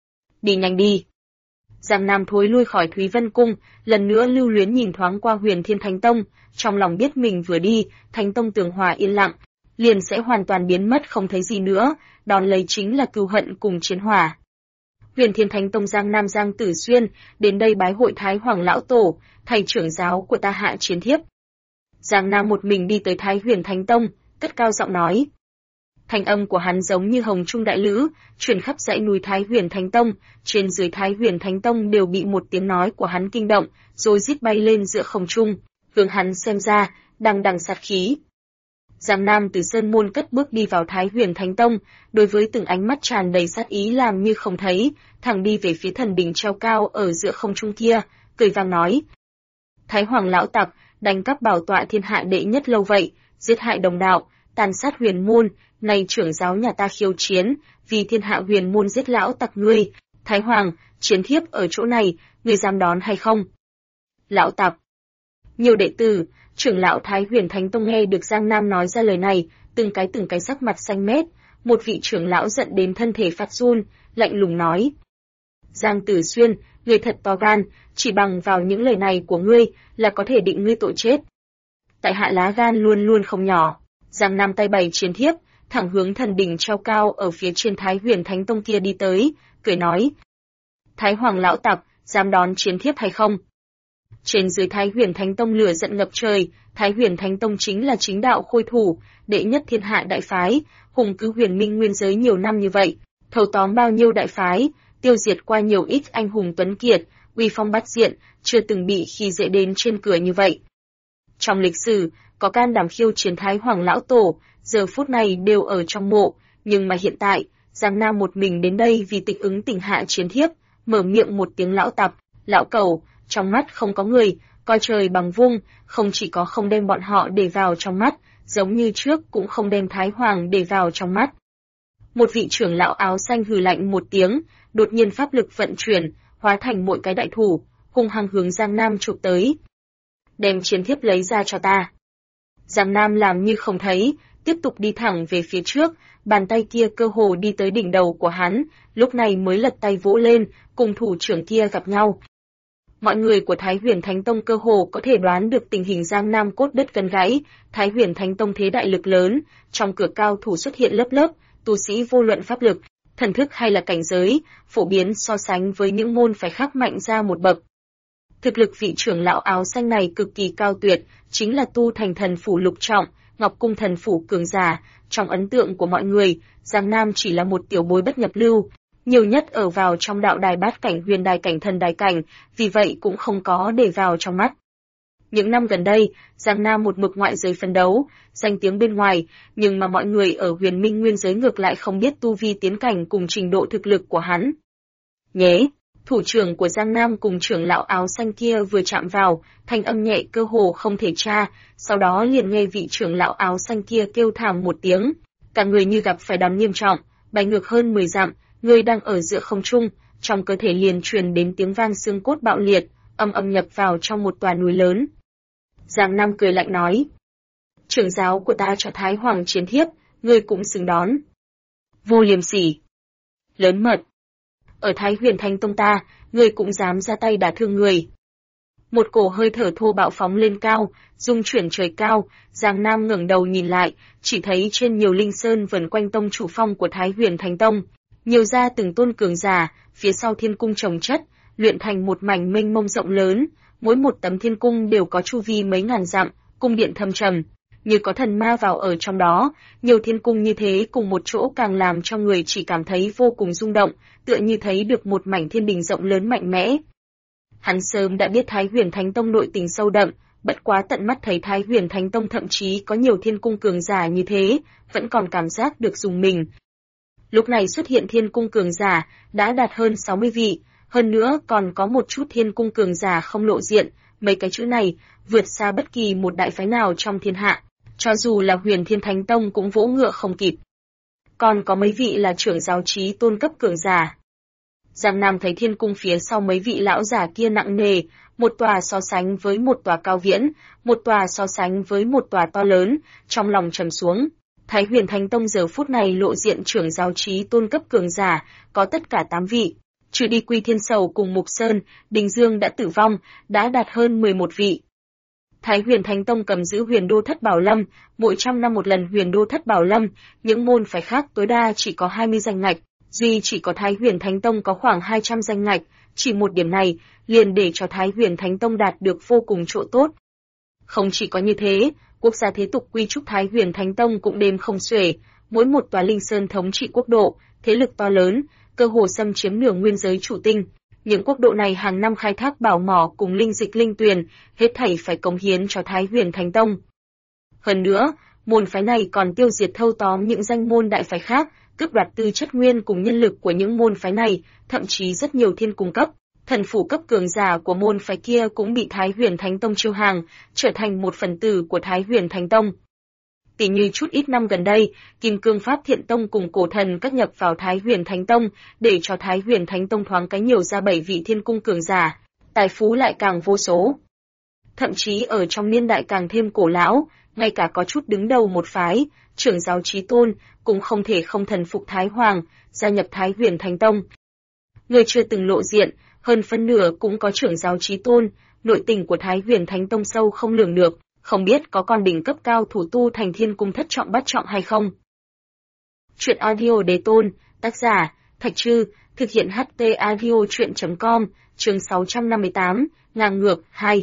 Đi nhanh đi. Giang Nam thối lui khỏi Thúy Vân Cung, lần nữa lưu luyến nhìn thoáng qua Huyền Thiên Thánh Tông, trong lòng biết mình vừa đi, Thánh Tông tường hòa yên lặng, liền sẽ hoàn toàn biến mất không thấy gì nữa, đón lấy chính là cừu hận cùng chiến hỏa. Huyền Thiên Thánh Tông Giang Nam Giang Tử Xuyên, đến đây bái hội Thái Hoàng Lão Tổ, thầy trưởng giáo của ta hạ chiến thiếp. Giang Nam một mình đi tới Thái Huyền Thánh Tông, cất cao giọng nói. Thanh âm của hắn giống như hồng trung đại lữ, truyền khắp dãy núi Thái Huyền Thánh Tông, trên dưới Thái Huyền Thánh Tông đều bị một tiếng nói của hắn kinh động, rồi rít bay lên giữa không trung, hướng hắn xem ra, đằng đằng sát khí. Giang Nam từ sơn môn cất bước đi vào Thái Huyền Thánh Tông, đối với từng ánh mắt tràn đầy sát ý làm như không thấy, thẳng đi về phía thần đỉnh treo cao ở giữa không trung kia, cười vang nói: Thái Hoàng lão tặc, đánh cắp bảo tọa thiên hạ đệ nhất lâu vậy, giết hại đồng đạo, tàn sát huyền môn, này trưởng giáo nhà ta khiêu chiến, vì thiên hạ huyền môn giết lão tặc ngươi, Thái Hoàng, chiến thiếp ở chỗ này, ngươi dám đón hay không? Lão tặc. Nhiều đệ tử, trưởng lão Thái Huyền Thánh Tông nghe được Giang Nam nói ra lời này, từng cái sắc mặt xanh mét, một vị trưởng lão giận đến thân thể phát run, lạnh lùng nói: Giang Tử Xuyên, ngươi thật to gan, chỉ bằng vào những lời này của ngươi là có thể định ngươi tội chết. Tại hạ lá gan luôn luôn không nhỏ. Giang Nam tay bày chiến thiếp, thẳng hướng thần đỉnh treo cao ở phía trên Thái Huyền Thánh Tông kia đi tới, cười nói: Thái Hoàng lão tặc, dám đón chiến thiếp hay không? Trên dưới Thái Huyền Thánh Tông lửa giận ngập trời, Thái Huyền Thánh Tông chính là chính đạo khôi thủ, đệ nhất thiên hạ đại phái, hùng cứ huyền minh nguyên giới nhiều năm như vậy, thâu tóm bao nhiêu đại phái, tiêu diệt qua nhiều ít anh hùng tuấn kiệt, uy phong bát diện, chưa từng bị khi dễ đến trên cửa như vậy. Trong lịch sử, có can đảm khiêu chiến Thái Hoàng lão tổ, giờ phút này đều ở trong mộ, nhưng mà hiện tại, Giang Nam một mình đến đây vì tịch ứng tình hạ chiến thiếp, mở miệng một tiếng lão tặc, lão cẩu, trong mắt không có người, coi trời bằng vung, không chỉ có không đem bọn họ để vào trong mắt, giống như trước cũng không đem Thái Hoàng để vào trong mắt. Một vị trưởng lão áo xanh hừ lạnh một tiếng, đột nhiên pháp lực vận chuyển, hóa thành mỗi cái đại thủ, hung hăng hướng Giang Nam chụp tới. Đem chiến thiếp lấy ra cho ta. Giang Nam làm như không thấy, tiếp tục đi thẳng về phía trước, bàn tay kia cơ hồ đi tới đỉnh đầu của hắn, lúc này mới lật tay vỗ lên, cùng thủ trưởng kia gặp nhau. Mọi người của Thái Huyền Thánh Tông cơ hồ có thể đoán được tình hình Giang Nam cốt đứt gân gãy, Thái Huyền Thánh Tông thế đại lực lớn, trong cửa cao thủ xuất hiện lớp lớp, tu sĩ vô luận pháp lực, thần thức hay là cảnh giới, phổ biến so sánh với những môn phái khác mạnh ra một bậc. Thực lực vị trưởng lão áo xanh này cực kỳ cao tuyệt, chính là tu thành thần phủ lục trọng, Ngọc Cung thần phủ cường giả, trong ấn tượng của mọi người, Giang Nam chỉ là một tiểu bối bất nhập lưu, nhiều nhất ở vào trong đạo đài bát cảnh huyền đài cảnh thần đài cảnh, vì vậy cũng không có để vào trong mắt. Những năm gần đây, Giang Nam một mực ngoại giới phấn đấu, danh tiếng bên ngoài, nhưng mà mọi người ở huyền minh nguyên giới ngược lại không biết tu vi tiến cảnh cùng trình độ thực lực của hắn. Nhế, thủ trưởng của Giang Nam cùng trưởng lão áo xanh kia vừa chạm vào, thanh âm nhẹ cơ hồ không thể tra, sau đó liền nghe vị trưởng lão áo xanh kia kêu thảm một tiếng, cả người như gặp phải đòn nghiêm trọng, bay ngược hơn 10 dặm, người đang ở giữa không trung, trong cơ thể liền truyền đến tiếng vang xương cốt bạo liệt, âm âm nhập vào trong một tòa núi lớn. Giang Nam cười lạnh nói: trưởng giáo của ta cho Thái Hoàng chiến thiếp, ngươi cũng xứng đón. Vô liêm sỉ, lớn mật. Ở Thái Huyền Thánh Tông ta, ngươi cũng dám ra tay đả thương người. Một cổ hơi thở thô bạo phóng lên cao, rung chuyển trời cao, Giang Nam ngẩng đầu nhìn lại, chỉ thấy trên nhiều linh sơn vần quanh tông chủ phong của Thái Huyền Thánh Tông, nhiều ra từng tôn cường giả, phía sau thiên cung chồng chất, luyện thành một mảnh mênh mông rộng lớn, mỗi một tấm thiên cung đều có chu vi mấy ngàn dặm, cung điện thâm trầm, như có thần ma vào ở trong đó, nhiều thiên cung như thế cùng một chỗ càng làm cho người chỉ cảm thấy vô cùng rung động, tựa như thấy được một mảnh thiên đình rộng lớn mạnh mẽ. Hắn sớm đã biết Thái Huyền Thánh Tông nội tình sâu đậm, bất quá tận mắt thấy Thái Huyền Thánh Tông thậm chí có nhiều thiên cung cường giả như thế, vẫn còn cảm giác được rùng mình. Lúc này xuất hiện thiên cung cường giả, đã đạt hơn 60 vị, hơn nữa còn có một chút thiên cung cường giả không lộ diện, mấy cái chữ này vượt xa bất kỳ một đại phái nào trong thiên hạ, cho dù là Huyền Thiên Thánh Tông cũng vỗ ngựa không kịp. Còn có mấy vị là trưởng giáo chí tôn cấp cường giả. Giang Nam thấy thiên cung phía sau mấy vị lão giả kia nặng nề, một tòa so sánh với một tòa cao viễn, một tòa so sánh với một tòa to lớn, trong lòng trầm xuống. Thái Huyền Thánh Tông giờ phút này lộ diện trưởng giáo chí tôn cấp cường giả, có tất cả 8 vị. Trừ đi Quy Thiên Sầu cùng Mục Sơn, Đình Dương đã tử vong, đã đạt hơn 11 vị. Thái Huyền Thánh Tông cầm giữ Huyền Đô Thất Bảo Lâm, mỗi trăm năm một lần Huyền Đô Thất Bảo Lâm, những môn phái khác tối đa chỉ có 20 danh ngạch, duy chỉ có Thái Huyền Thánh Tông có khoảng 200 danh ngạch, chỉ một điểm này liền để cho Thái Huyền Thánh Tông đạt được vô cùng chỗ tốt. Không chỉ có như thế, quốc gia thế tục quy trúc Thái Huyền Thánh Tông cũng đêm không xuể, mỗi một tòa linh sơn thống trị quốc độ, thế lực to lớn, cơ hồ xâm chiếm nửa nguyên giới chủ tinh. Những quốc độ này hàng năm khai thác bảo mỏ cùng linh dịch linh tuyền, hết thảy phải cống hiến cho Thái Huyền Thánh Tông. Hơn nữa, môn phái này còn tiêu diệt thâu tóm những danh môn đại phái khác, cướp đoạt tư chất nguyên cùng nhân lực của những môn phái này, thậm chí rất nhiều thiên cung cấp, thần phủ cấp cường giả của môn phái kia cũng bị Thái Huyền Thánh Tông chiêu hàng, trở thành một phần tử của Thái Huyền Thánh Tông. Tỷ như chút ít năm gần đây, Kim Cương Pháp Thiện Tông cùng Cổ Thần các nhập vào Thái Huyền Thánh Tông, để cho Thái Huyền Thánh Tông thoáng cái nhiều ra 7 vị thiên cung cường giả, tài phú lại càng vô số. Thậm chí ở trong niên đại càng thêm cổ lão, ngay cả có chút đứng đầu một phái, trưởng giáo chí tôn, cũng không thể không thần phục Thái Hoàng, gia nhập Thái Huyền Thánh Tông. Người chưa từng lộ diện, hơn phân nửa cũng có trưởng giáo chí tôn, nội tình của Thái Huyền Thánh Tông sâu không lường được, không biết có con đỉnh cấp cao thủ tu thành thiên cung thất trọng bát trọng hay không. Chuyện audio đề tôn, tác giả, Thạch Trư, thực hiện HT audio chuyện.com, chương 658, ngang ngược, 2.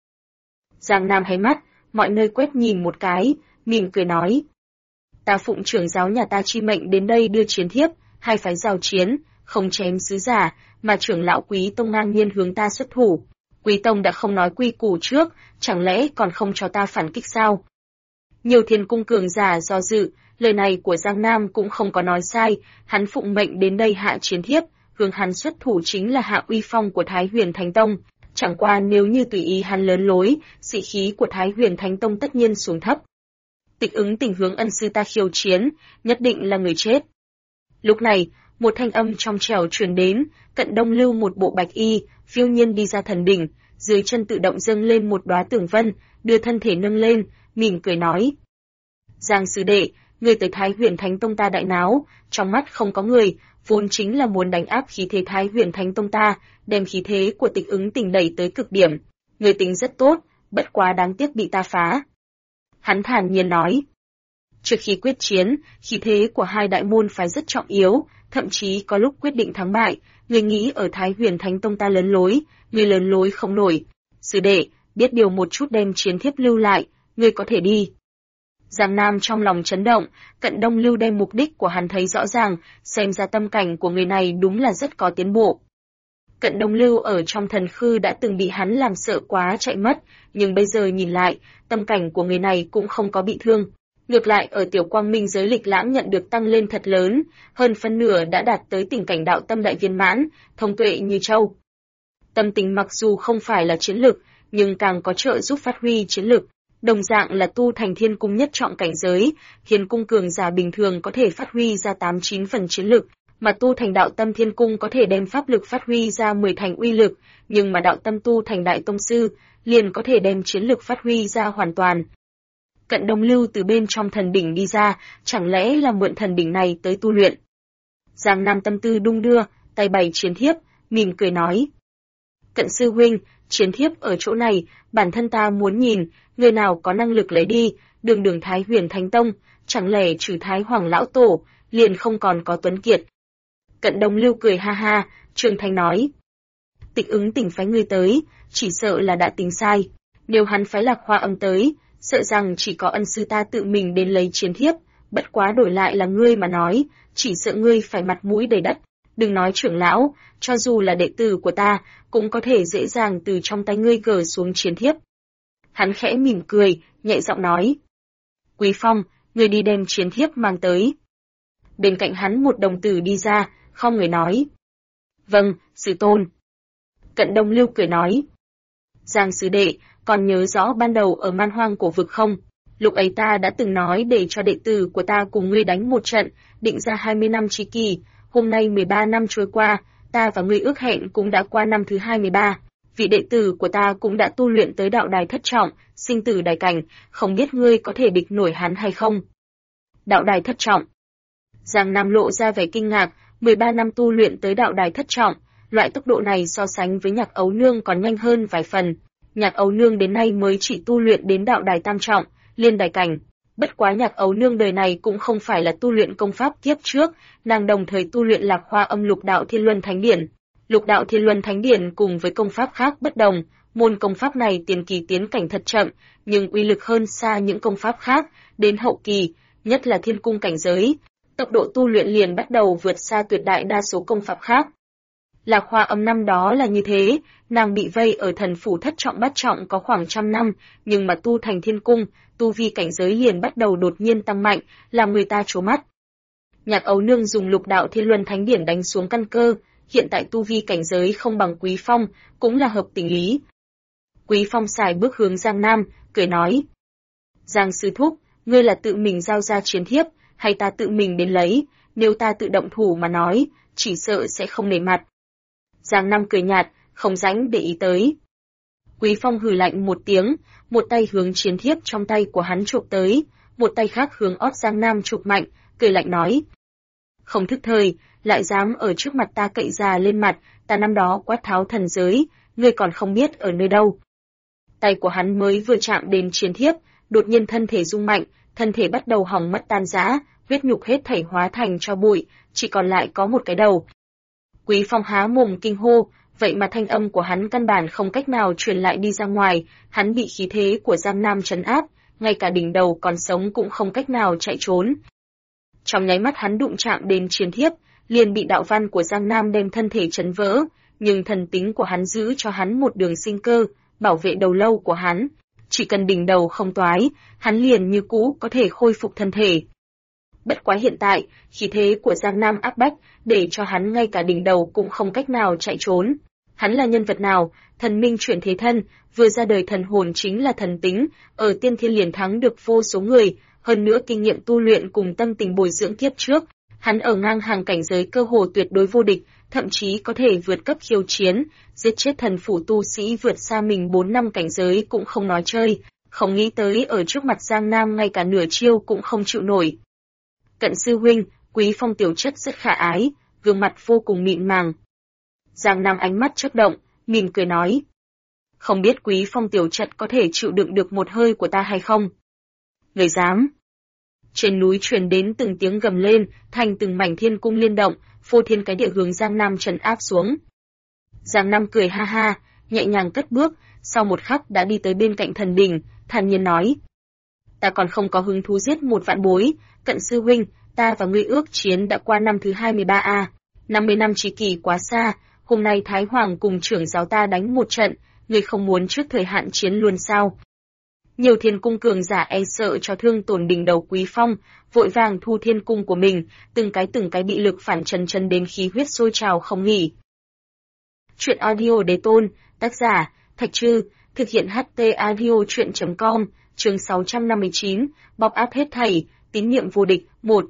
Giang Nam hay mắt, mọi nơi quét nhìn một cái, mỉm cười nói. Ta phụng trưởng giáo nhà ta chi mệnh đến đây đưa chiến thiếp, hai phái giao chiến, không chém sứ giả, mà trưởng lão Quý Tông ngang nhiên hướng ta xuất thủ. Quý Tông đã không nói quy củ trước, chẳng lẽ còn không cho ta phản kích sao? Nhiều thiên cung cường giả do dự, lời này của Giang Nam cũng không có nói sai, hắn phụng mệnh đến đây hạ chiến thiếp, hướng hắn xuất thủ chính là hạ uy phong của Thái Huyền Thánh Tông. Chẳng qua nếu như tùy ý hắn lớn lối, sĩ khí của Thái Huyền Thánh Tông tất nhiên xuống thấp. Tịch Ứng Tình hướng ân sư ta khiêu chiến, nhất định là người chết. Lúc này, một thanh âm trong trẻo truyền đến, Cận Đông Lưu một bộ bạch y, phiêu nhiên đi ra thần đỉnh, dưới chân tự động dâng lên một đóa tường vân, đưa thân thể nâng lên, mỉm cười nói. Giang sư đệ, người tới Thái Huyền Thánh Tông ta đại náo, trong mắt không có người, vốn chính là muốn đánh áp khí thế Thái Huyền Thánh Tông ta, đem khí thế của Tịch Ứng Tình đẩy tới cực điểm. Người tính rất tốt, bất quá đáng tiếc bị ta phá. Hắn thản nhiên nói. Trước khi quyết chiến, khí thế của hai đại môn phái rất trọng yếu, thậm chí có lúc quyết định thắng bại, người nghĩ ở Thái Huyền Thánh Tông ta lớn lối, người lớn lối không nổi. Sư đệ, biết điều một chút đem chiến thiếp lưu lại, người có thể đi. Giang Nam trong lòng chấn động, Cận Đông Lưu đem mục đích của hắn thấy rõ ràng, xem ra tâm cảnh của người này đúng là rất có tiến bộ. Cận Đông Lưu ở trong thần khư đã từng bị hắn làm sợ quá chạy mất, nhưng bây giờ nhìn lại, tâm cảnh của người này cũng không có bị thương. Ngược lại ở Tiểu Quang Minh giới lịch lãm nhận được tăng lên thật lớn, hơn phân nửa đã đạt tới tình cảnh đạo tâm đại viên mãn, thông tuệ như châu. Tâm tình mặc dù không phải là chiến lực, nhưng càng có trợ giúp phát huy chiến lực. Đồng dạng là tu thành thiên cung nhất trọng cảnh giới, thiên cung cường giả bình thường có thể phát huy ra 8-9 phần chiến lực, mà tu thành đạo tâm thiên cung có thể đem pháp lực phát huy ra 10 thành uy lực, nhưng mà đạo tâm tu thành đại tông sư, liền có thể đem chiến lực phát huy ra hoàn toàn. Cận Đông Lưu từ bên trong thần đỉnh đi ra, chẳng lẽ là mượn thần đỉnh này tới tu luyện? Giang Nam tâm tư đung đưa, tay bày chiến thiếp, mỉm cười nói. Cận sư huynh, chiến thiếp ở chỗ này, bản thân ta muốn nhìn, người nào có năng lực lấy đi, đường Thái Huyền Thánh Tông, chẳng lẽ trừ Thái Hoàng Lão Tổ, liền không còn có Tuấn Kiệt. Cận Đông Lưu cười ha ha, Trương Thanh nói. Tịch Ứng Tình phái ngươi tới, chỉ sợ là đã tính sai. Nếu hắn phái Lạc Hoa Âm tới, sợ rằng chỉ có ân sư ta tự mình đến lấy chiến thiếp, bất quá đổi lại là ngươi mà nói, chỉ sợ ngươi phải mặt mũi đầy đất. Đừng nói trưởng lão, cho dù là đệ tử của ta, cũng có thể dễ dàng từ trong tay ngươi gỡ xuống chiến thiếp. Hắn khẽ mỉm cười, nhẹ giọng nói. Quý Phong, ngươi đi đem chiến thiếp mang tới. bên cạnh hắn một đồng tử đi ra, khom người nói. Vâng, sư tôn. Cận Đông Lưu cười nói. Giang sư đệ, còn nhớ rõ ban đầu ở Man Hoang Cổ Vực không? Lúc ấy ta đã từng nói để cho đệ tử của ta cùng ngươi đánh một trận, định ra 20 năm chí kỳ, hôm nay 13 năm trôi qua, ta và ngươi ước hẹn cũng đã qua năm thứ 23. Vị đệ tử của ta cũng đã tu luyện tới đạo đài thất trọng, sinh tử đài cảnh, không biết ngươi có thể địch nổi hắn hay không? Đạo đài thất trọng. Giang Nam lộ ra vẻ kinh ngạc, 13 năm tu luyện tới đạo đài thất trọng, loại tốc độ này so sánh với Nhạc Ấu Nương còn nhanh hơn vài phần. Nhạc Ấu Nương đến nay mới chỉ tu luyện đến đạo đài tam trọng, liên đài cảnh. Bất quá Nhạc Ấu Nương đời này cũng không phải là tu luyện công pháp kiếp trước, nàng đồng thời tu luyện Lạc Hoa Âm Lục Đạo Thiên Luân Thánh Điển. Lục Đạo Thiên Luân Thánh Điển cùng với công pháp khác bất đồng, môn công pháp này tiền kỳ tiến cảnh thật chậm, nhưng uy lực hơn xa những công pháp khác, đến hậu kỳ, nhất là thiên cung cảnh giới, tốc độ tu luyện liền bắt đầu vượt xa tuyệt đại đa số công pháp khác. Lạc Hoa Âm năm đó là như thế, nàng bị vây ở thần phủ thất trọng bát trọng có khoảng 100 năm, nhưng mà tu thành thiên cung, tu vi cảnh giới liền bắt đầu đột nhiên tăng mạnh, làm người ta trố mắt. Nhạc Ấu Nương dùng Lục Đạo Thiên Luân Thánh Điển đánh xuống căn cơ, hiện tại tu vi cảnh giới không bằng Quý Phong, cũng là hợp tình lý. Quý Phong xài bước hướng Giang Nam, cười nói. Giang sư thúc, ngươi là tự mình giao ra chiến thiếp, hay ta tự mình đến lấy, nếu ta tự động thủ mà nói, chỉ sợ sẽ không nể mặt. Giang Nam cười nhạt, không rảnh để ý tới. Quý Phong hừ lạnh một tiếng, một tay hướng chiến thiếp trong tay của hắn chụp tới, một tay khác hướng ót Giang Nam chụp mạnh, cười lạnh nói. Không thức thời, lại dám ở trước mặt ta cậy già lên mặt, ta năm đó quát tháo thần giới, ngươi còn không biết ở nơi đâu. Tay của hắn mới vừa chạm đến chiến thiếp, đột nhiên thân thể rung mạnh, thân thể bắt đầu hỏng mất tan rã, huyết nhục hết thảy hóa thành tro bụi, chỉ còn lại có một cái đầu. Quý Phong há mồm kinh hô, vậy mà thanh âm của hắn căn bản không cách nào truyền lại đi ra ngoài, hắn bị khí thế của Giang Nam trấn áp, ngay cả đỉnh đầu còn sống cũng không cách nào chạy trốn. Trong nháy mắt hắn đụng chạm đến chiến thiếp, liền bị đạo văn của Giang Nam đem thân thể chấn vỡ, nhưng thần tính của hắn giữ cho hắn một đường sinh cơ, bảo vệ đầu lâu của hắn. Chỉ cần đỉnh đầu không toái, hắn liền như cũ có thể khôi phục thân thể. Bất quá hiện tại, khí thế của Giang Nam áp bách, để cho hắn ngay cả đỉnh đầu cũng không cách nào chạy trốn. Hắn là nhân vật nào? Thần minh chuyển thế thân, vừa ra đời thần hồn chính là thần tính, ở tiên thiên liền thắng được vô số người, hơn nữa kinh nghiệm tu luyện cùng tâm tình bồi dưỡng kiếp trước. Hắn ở ngang hàng cảnh giới cơ hồ tuyệt đối vô địch, thậm chí có thể vượt cấp khiêu chiến, giết chết thần phủ tu sĩ vượt xa mình 4 năm cảnh giới cũng không nói chơi, không nghĩ tới ở trước mặt Giang Nam ngay cả nửa chiêu cũng không chịu nổi. Cận sư huynh, Quý Phong tiểu chất rất khả ái, gương mặt vô cùng mịn màng. Giang Nam ánh mắt chớp động, mỉm cười nói. Không biết Quý Phong tiểu chất có thể chịu đựng được một hơi của ta hay không? Người dám. Trên núi truyền đến từng tiếng gầm lên, thành từng mảnh thiên cung liên động, phô thiên cái địa hướng Giang Nam trấn áp xuống. Giang Nam cười ha ha, nhẹ nhàng cất bước, sau một khắc đã đi tới bên cạnh thần đình, thản nhiên nói. Ta còn không có hứng thú giết một vạn bối, Cận sư huynh, ta và ngươi ước chiến đã qua năm thứ 23A, 50 năm chí kỳ quá xa, hôm nay Thái Hoàng cùng trưởng giáo ta đánh một trận, ngươi không muốn trước thời hạn chiến luôn sao? Nhiều thiên cung cường giả e sợ cho thương tổn đỉnh đầu Quý Phong, vội vàng thu thiên cung của mình, từng cái bị lực phản chấn đến khí huyết sôi trào không nghỉ. Chuyện audio đế tôn, tác giả, Thạch Trư, thực hiện HT audio chuyện.com, chương 659, bọc áp hết thảy, tín nhiệm vô địch, 1.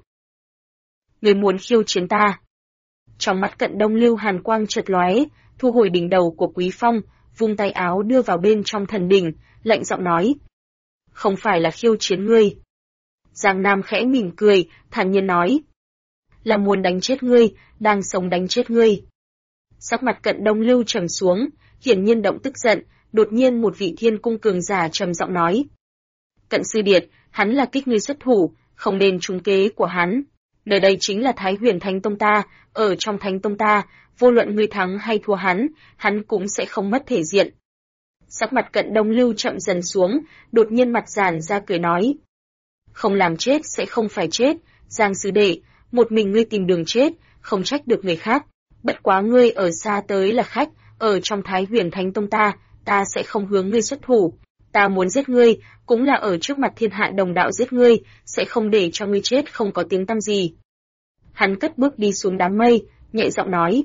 Người muốn khiêu chiến ta. Trong mắt Cận Đông Lưu hàn quang chợt lóe, thu hồi đỉnh đầu của Quý Phong, vung tay áo đưa vào bên trong thần đỉnh, lạnh giọng nói. Không phải là khiêu chiến ngươi. Giang Nam khẽ mỉm cười, thản nhiên nói. Là muốn đánh chết ngươi, đang sống đánh chết ngươi. Sắc mặt Cận Đông Lưu trầm xuống, hiển nhiên động tức giận, đột nhiên một vị thiên cung cường giả trầm giọng nói. Cận sư điệt, hắn là kích ngươi xuất thủ, không nên trúng kế của hắn. Nơi đây chính là Thái Huyền Thánh Tông ta, ở trong Thánh Tông ta, vô luận ngươi thắng hay thua hắn cũng sẽ không mất thể diện. Sắc mặt Cận Đông Lưu chậm dần xuống, đột nhiên mặt giản ra cười nói. Không làm chết sẽ không phải chết, Giang sư đệ, một mình ngươi tìm đường chết, không trách được người khác. Bất quá ngươi ở xa tới là khách, ở trong Thái Huyền Thánh Tông ta sẽ không hướng ngươi xuất thủ. Ta muốn giết ngươi, cũng là ở trước mặt thiên hạ đồng đạo giết ngươi, sẽ không để cho ngươi chết không có tiếng tăm gì. Hắn cất bước đi xuống đám mây, nhẹ giọng nói.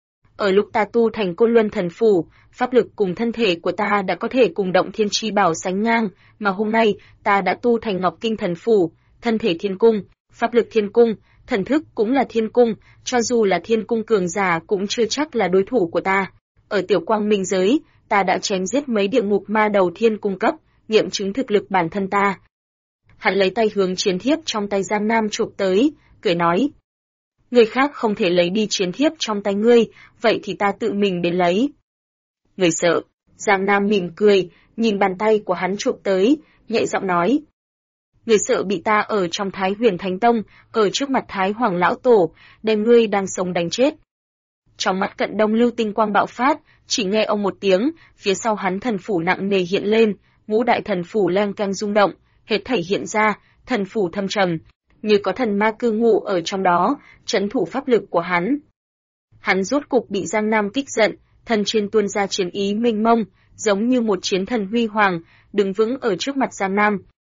Ở lúc ta tu thành Côn Luân Thần Phủ, pháp lực cùng thân thể của ta đã có thể cùng Động Thiên Chi Bảo sánh ngang, mà hôm nay ta đã tu thành Ngọc Kinh Thần Phủ, thân thể thiên cung, pháp lực thiên cung, thần thức cũng là thiên cung, cho dù là thiên cung cường giả cũng chưa chắc là đối thủ của ta. Ở tiểu quang minh giới, ta đã chém giết mấy địa ngục ma đầu thiên cung cấp, nghiệm chứng thực lực bản thân ta. Hắn lấy tay hướng chiến thiếp trong tay Giang Nam chụp tới, cười nói. Người khác không thể lấy đi chiến thiếp trong tay ngươi, vậy thì ta tự mình đến lấy. Người sợ, Giang Nam mỉm cười, nhìn bàn tay của hắn chụp tới, nhẹ giọng nói. Người sợ bị ta ở trong Thái Huyền Thánh Tông, ở trước mặt Thái Hoàng Lão Tổ, đem ngươi đang sống đánh chết. Trong mắt Cận Đông Lưu tinh quang bạo phát, chỉ nghe ông một tiếng, phía sau hắn thần phủ nặng nề hiện lên, ngũ đại thần phủ leng keng rung động, hết thảy hiện ra, thần phủ thâm trầm, như có thần ma cư ngụ ở trong đó, trấn thủ pháp lực của hắn. Hắn rốt cục bị Giang Nam kích giận, thân trên tuôn ra chiến ý mênh mông, giống như một chiến thần huy hoàng, đứng vững ở trước mặt Giang Nam.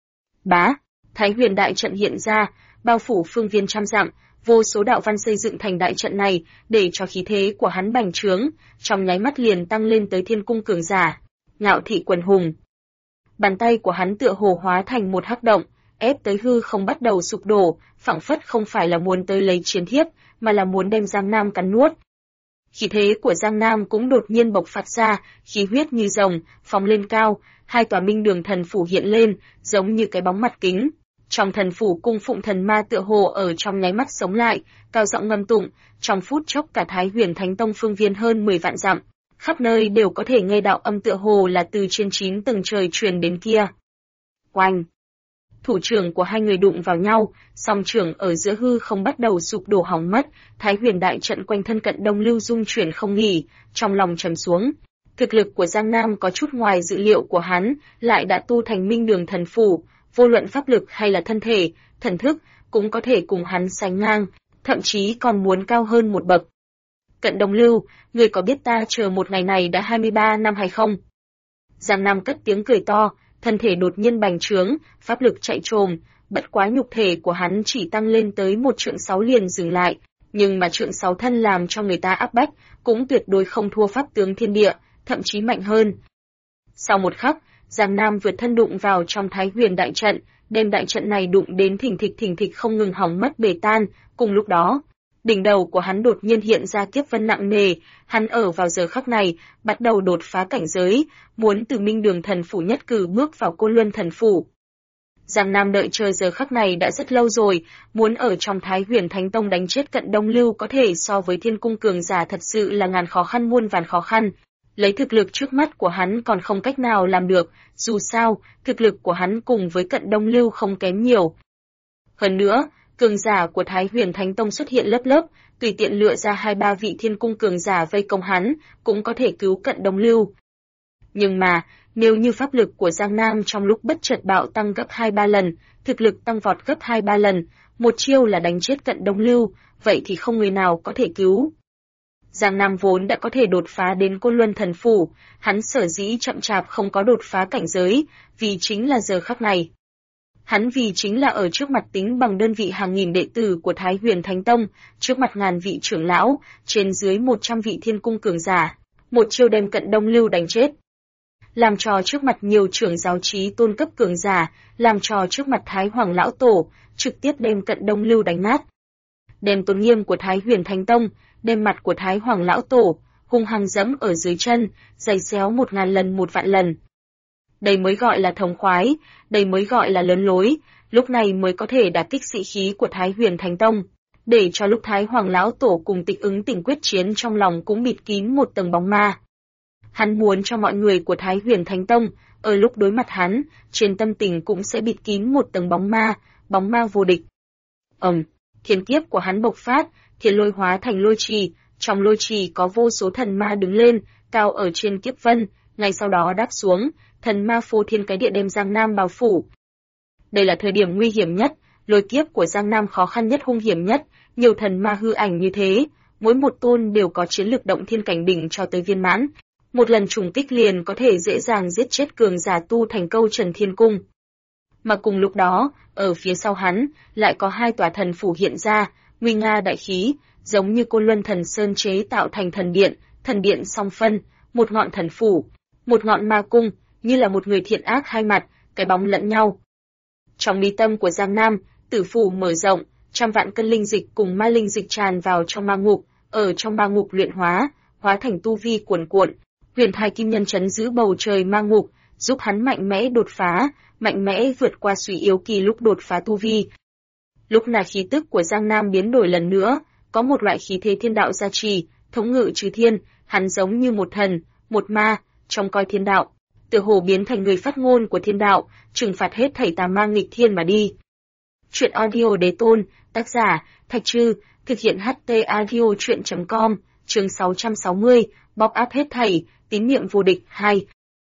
Bá, Thái Huyền đại trận hiện ra, bao phủ phương viên trăm dặm, vô số đạo văn xây dựng thành đại trận này, để cho khí thế của hắn bành trướng, trong nháy mắt liền tăng lên tới thiên cung cường giả, ngạo thị quần hùng. Bàn tay của hắn tựa hồ hóa thành một hắc động, ép tới hư không bắt đầu sụp đổ, phảng phất không phải là muốn tới lấy chiến thiếp, mà là muốn đem Giang Nam cắn nuốt. Khí thế của Giang Nam cũng đột nhiên bộc phát ra, khí huyết như rồng, phóng lên cao, hai tòa minh đường thần phủ hiện lên, giống như cái bóng mặt kính. Trong thần phủ cung phụng thần ma tựa hồ ở trong nháy mắt sống lại, cao giọng ngâm tụng, trong phút chốc cả Thái Huyền Thánh Tông phương viên hơn 10 vạn dặm, khắp nơi đều có thể nghe đạo âm tựa hồ là từ trên 9 tầng trời truyền đến kia. Oanh! Thủ trưởng của hai người đụng vào nhau, song trưởng ở giữa hư không bắt đầu sụp đổ hỏng mất, Thái Huyền đại trận quanh thân Cận Đông Lưu dung chuyển không nghỉ, trong lòng trầm xuống. Thực lực của Giang Nam có chút ngoài dự liệu của hắn, lại đã tu thành minh đường thần phủ, vô luận pháp lực hay là thân thể, thần thức, cũng có thể cùng hắn sánh ngang, thậm chí còn muốn cao hơn một bậc. Cận Đông Lưu, ngươi có biết ta chờ một ngày này đã 23 năm hay không? Giang Nam cất tiếng cười to, thân thể đột nhiên bành trướng, pháp lực chạy trồm, bất quá nhục thể của hắn chỉ tăng lên tới 1,6 trượng liền dừng lại, nhưng mà 1,6 trượng thân làm cho người ta áp bách, cũng tuyệt đối không thua pháp tướng thiên địa, thậm chí mạnh hơn. Sau một khắc, Giang Nam vượt thân đụng vào trong Thái Huyền đại trận, đem đại trận này đụng đến thình thịch không ngừng hỏng mất bể tan, cùng lúc đó, đỉnh đầu của hắn đột nhiên hiện ra kiếp vân nặng nề, hắn ở vào giờ khắc này, bắt đầu đột phá cảnh giới, muốn từ minh đường thần phủ nhất cử bước vào Côn Luân thần phủ. Giang Nam đợi chờ giờ khắc này đã rất lâu rồi, muốn ở trong Thái Huyền Thánh Tông đánh chết Cận Đông Lưu có thể so với thiên cung cường giả thật sự là ngàn khó khăn muôn vàn khó khăn. Lấy thực lực trước mắt của hắn còn không cách nào làm được, dù sao, thực lực của hắn cùng với Cận Đông Lưu không kém nhiều. Hơn nữa, cường giả của Thái Huyền Thánh Tông xuất hiện lớp lớp, tùy tiện lựa ra 2-3 vị thiên cung cường giả vây công hắn, cũng có thể cứu Cận Đông Lưu. Nhưng mà, nếu như pháp lực của Giang Nam trong lúc bất chợt bạo tăng gấp 2-3 lần, thực lực tăng vọt gấp 2-3 lần, một chiêu là đánh chết Cận Đông Lưu, vậy thì không người nào có thể cứu. Giang Nam vốn đã có thể đột phá đến Côn Luân thần phủ, hắn sở dĩ chậm chạp không có đột phá cảnh giới, vì chính là giờ khắc này. Hắn vì chính là ở trước mặt tính bằng đơn vị hàng nghìn đệ tử của Thái Huyền Thánh Tông, trước mặt ngàn vị trưởng lão, trên dưới 100 vị thiên cung cường giả, một chiêu đem Cận Đông Lưu đánh chết. Làm trò trước mặt nhiều trưởng giáo trí tôn cấp cường giả, làm trò trước mặt Thái Hoàng Lão Tổ, trực tiếp đem Cận Đông Lưu đánh nát. Đem tôn nghiêm của Thái Huyền Thánh Tông, đem mặt của Thái Hoàng Lão Tổ, hung hăng dẫm ở dưới chân, giày xéo 1000 lần 1 vạn lần. Đây mới gọi là thống khoái, đây mới gọi là lớn lối, lúc này mới có thể đả kích sĩ khí của Thái Huyền Thánh Tông, để cho lúc Thái Hoàng Lão Tổ cùng Tịch Ứng Tỉnh quyết chiến trong lòng cũng bịt kín một tầng bóng ma. Hắn muốn cho mọi người của Thái Huyền Thánh Tông, ở lúc đối mặt hắn, trên tâm tình cũng sẽ bịt kín một tầng bóng ma vô địch. Thiên kiếp của hắn bộc phát, thiên lôi hóa thành lôi trì, trong lôi trì có vô số thần ma đứng lên, cao ở trên kiếp vân, ngay sau đó đáp xuống, thần ma phô thiên cái địa đem Giang Nam bao phủ. Đây là thời điểm nguy hiểm nhất, lôi kiếp của Giang Nam khó khăn nhất hung hiểm nhất, nhiều thần ma hư ảnh như thế, mỗi một tôn đều có chiến lực động thiên cảnh đỉnh cho tới viên mãn. Một lần trùng kích liền có thể dễ dàng giết chết cường giả tu thành câu Trần Thiên Cung. Mà cùng lúc đó, ở phía sau hắn, lại có 2 tòa thần phủ hiện ra, nguy nga đại khí, giống như Côn Luân Thần Sơn chế tạo thành thần điện song phân, một ngọn thần phủ, một ngọn ma cung, như là một người thiện ác hai mặt, cái bóng lẫn nhau. Trong mi tâm của Giang Nam, tử phủ mở rộng, trăm vạn cân linh dịch cùng ma linh dịch tràn vào trong ma ngục, ở trong ma ngục luyện hóa thành tu vi cuồn cuộn. Huyền Thai Kim Nhân trấn giữ bầu trời ma ngục, giúp hắn mạnh mẽ đột phá, mạnh mẽ vượt qua suy yếu kỳ lúc đột phá tu vi. Lúc này khí tức của Giang Nam biến đổi lần nữa, có một loại khí thế thiên đạo gia trì, thống ngự trừ thiên, hắn giống như một thần, một ma, trong coi thiên đạo, tựa hồ biến thành người phát ngôn của thiên đạo, trừng phạt hết thảy tà ma nghịch thiên mà đi. Truyện audio Đế Tôn, tác giả Thạch Trư, thực hiện HT audio truyện.com, chương 660, bóp áp hết thảy, tín niệm vô địch 2.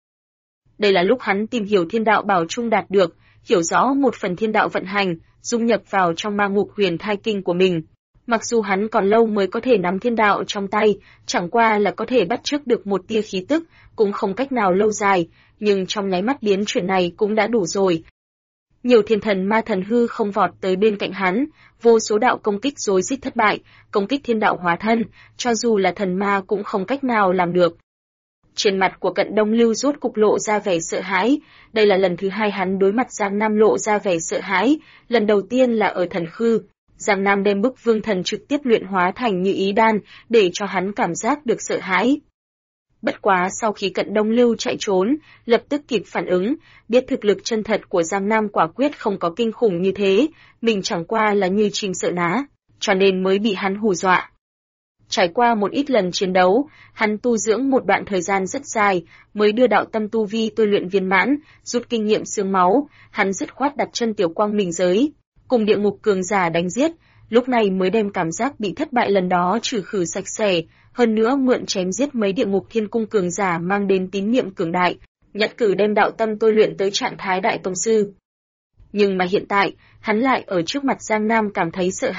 Đây là lúc hắn tìm hiểu thiên đạo bảo trung đạt được, hiểu rõ một phần thiên đạo vận hành, dung nhập vào trong ma ngục huyền thai kinh của mình. Mặc dù hắn còn lâu mới có thể nắm thiên đạo trong tay, chẳng qua là có thể bắt chước được một tia khí tức, cũng không cách nào lâu dài, nhưng trong nháy mắt biến chuyển này cũng đã đủ rồi. Nhiều thiên thần ma thần hư không vọt tới bên cạnh hắn, vô số đạo công kích rối rít thất bại, công kích thiên đạo hóa thân, cho dù là thần ma cũng không cách nào làm được. Trên mặt của Cận Đông Lưu rốt cục lộ ra vẻ sợ hãi, đây là lần thứ hai hắn đối mặt Giang Nam lộ ra vẻ sợ hãi, lần đầu tiên là ở thần khư. Giang Nam đem bức vương thần trực tiếp luyện hóa thành như ý đan, để cho hắn cảm giác được sợ hãi. Bất quá sau khi Cận Đông Lưu chạy trốn, lập tức kịp phản ứng, biết thực lực chân thật của Giang Nam quả quyết không có kinh khủng như thế, mình chẳng qua là như chim sợ ná, cho nên mới bị hắn hù dọa. Trải qua một ít lần chiến đấu, hắn tu dưỡng một đoạn thời gian rất dài, mới đưa đạo tâm tu vi tôi luyện viên mãn, rút kinh nghiệm xương máu, hắn dứt khoát đặt chân tiểu quang minh giới, cùng địa ngục cường giả đánh giết, lúc này mới đem cảm giác bị thất bại lần đó trừ khử sạch sẽ, hơn nữa mượn chém giết mấy địa ngục thiên cung cường giả mang đến tín niệm cường đại, nhất cử đem đạo tâm tôi luyện tới trạng thái đại tông sư. Nhưng mà hiện tại, hắn lại ở trước mặt Giang Nam cảm thấy sợ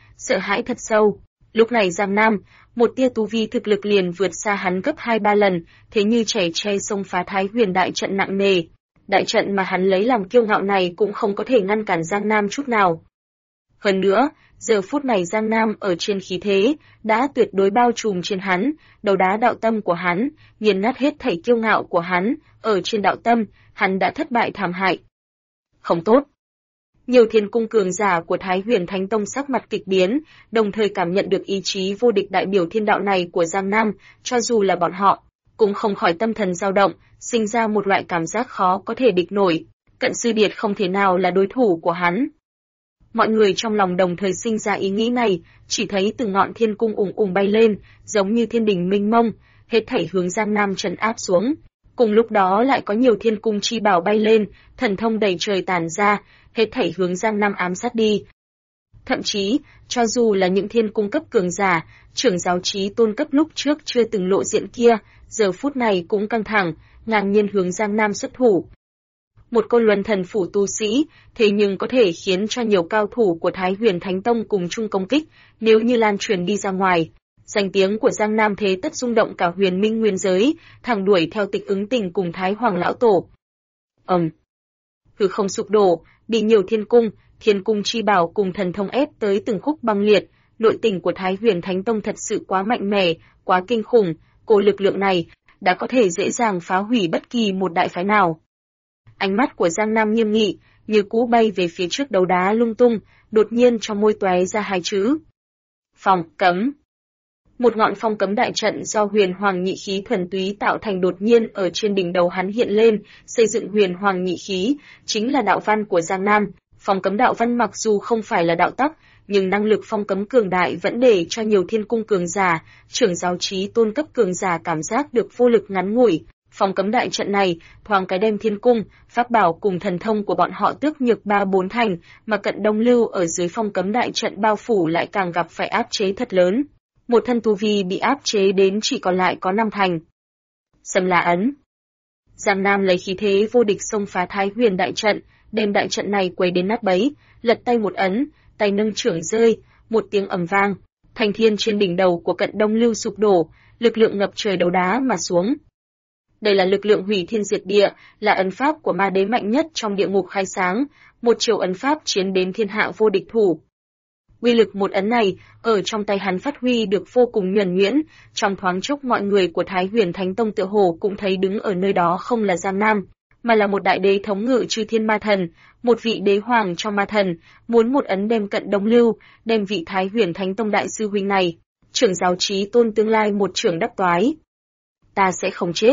hãi thật sâu. Lúc này Giang Nam, một tia tu vi thực lực liền vượt xa hắn gấp 2-3 lần, thế như trẻ tre xông phá Thái Huyền đại trận nặng nề. Đại trận mà hắn lấy làm kiêu ngạo này cũng không có thể ngăn cản Giang Nam chút nào. Hơn nữa, giờ phút này Giang Nam ở trên khí thế, đã tuyệt đối bao trùm trên hắn, đầu đá đạo tâm của hắn, nghiền nát hết thảy kiêu ngạo của hắn, ở trên đạo tâm, hắn đã thất bại thảm hại. Không tốt. Nhiều thiên cung cường giả của Thái Huyền Thánh Tông sắc mặt kịch biến, đồng thời cảm nhận được ý chí vô địch đại biểu thiên đạo này của Giang Nam, cho dù là bọn họ, cũng không khỏi tâm thần dao động, sinh ra một loại cảm giác khó có thể địch nổi, Cận Sư Điệt không thể nào là đối thủ của hắn. Mọi người trong lòng đồng thời sinh ra ý nghĩ này, chỉ thấy từng ngọn thiên cung ùng ùng bay lên, giống như thiên đình mênh mông, hết thảy hướng Giang Nam trấn áp xuống. Cùng lúc đó lại có nhiều thiên cung chi bảo bay lên, thần thông đầy trời tản ra, hết thảy hướng Giang Nam ám sát đi. Thậm chí, cho dù là những thiên cung cấp cường giả, trưởng giáo chí tôn cấp lúc trước chưa từng lộ diện kia, giờ phút này cũng căng thẳng, ngang nhiên hướng Giang Nam xuất thủ. Một Côn Luân thần phủ tu sĩ, thế nhưng có thể khiến cho nhiều cao thủ của Thái Huyền Thánh Tông cùng chung công kích, nếu như lan truyền đi ra ngoài. Danh tiếng của Giang Nam thế tất rung động cả huyền minh nguyên giới, thẳng đuổi theo Tịch Ứng Tình cùng Thái Hoàng Lão Tổ. Hư không sụp đổ, bị nhiều thiên cung chi bảo cùng thần thông ép tới từng khúc băng liệt, nội tình của Thái Huyền Thánh Tông thật sự quá mạnh mẽ, quá kinh khủng, cô lực lượng này đã có thể dễ dàng phá hủy bất kỳ một đại phái nào. Ánh mắt của Giang Nam nghiêm nghị, như cú bay về phía trước đầu đá lung tung, đột nhiên trong môi tóe ra hai chữ. Phong cấm. Một ngọn phong cấm đại trận do huyền hoàng nhị khí thuần túy tạo thành đột nhiên ở trên đỉnh đầu hắn hiện lên, xây dựng huyền hoàng nhị khí, chính là đạo văn của Giang Nam. Phong cấm đạo văn mặc dù không phải là đạo tắc, nhưng năng lực phong cấm cường đại vẫn để cho nhiều thiên cung cường giả, trưởng giáo chí tôn cấp cường giả cảm giác được vô lực ngắn ngủi. Phong cấm đại trận này, thoáng cái đem thiên cung, pháp bảo cùng thần thông của bọn họ tước nhược 3-4 thành, mà Cận Đông Lưu ở dưới phong cấm đại trận bao phủ lại càng gặp phải áp chế thật lớn. Một thân tu vi bị áp chế đến chỉ còn lại có 5 thành. Xâm La ấn. Giang Nam lấy khí thế vô địch xông phá Thái Huyền đại trận, đem đại trận này quấy đến nát bấy, lật tay một ấn, tay nâng trưởng rơi, một tiếng ầm vang, thành thiên trên đỉnh đầu của Cận Đông Lưu sụp đổ, lực lượng ngập trời đầu đá mà xuống. Đây là lực lượng hủy thiên diệt địa, là ấn pháp của ma đế mạnh nhất trong địa ngục khai sáng, một chiều ấn pháp chiến đến thiên hạ vô địch thủ. Uy lực một ấn này, ở trong tay hắn phát huy được vô cùng nhuần nhuyễn, trong thoáng chốc mọi người của Thái Huyền Thánh Tông tựa hồ cũng thấy đứng ở nơi đó không là Giang Nam, mà là một đại đế thống ngự chư thiên ma thần, một vị đế hoàng trong ma thần, muốn một ấn đem Cận Đông Lưu, đem vị Thái Huyền Thánh Tông đại sư huynh này, trưởng giáo chí tôn tương lai một trưởng đắc toái. Ta sẽ không chết.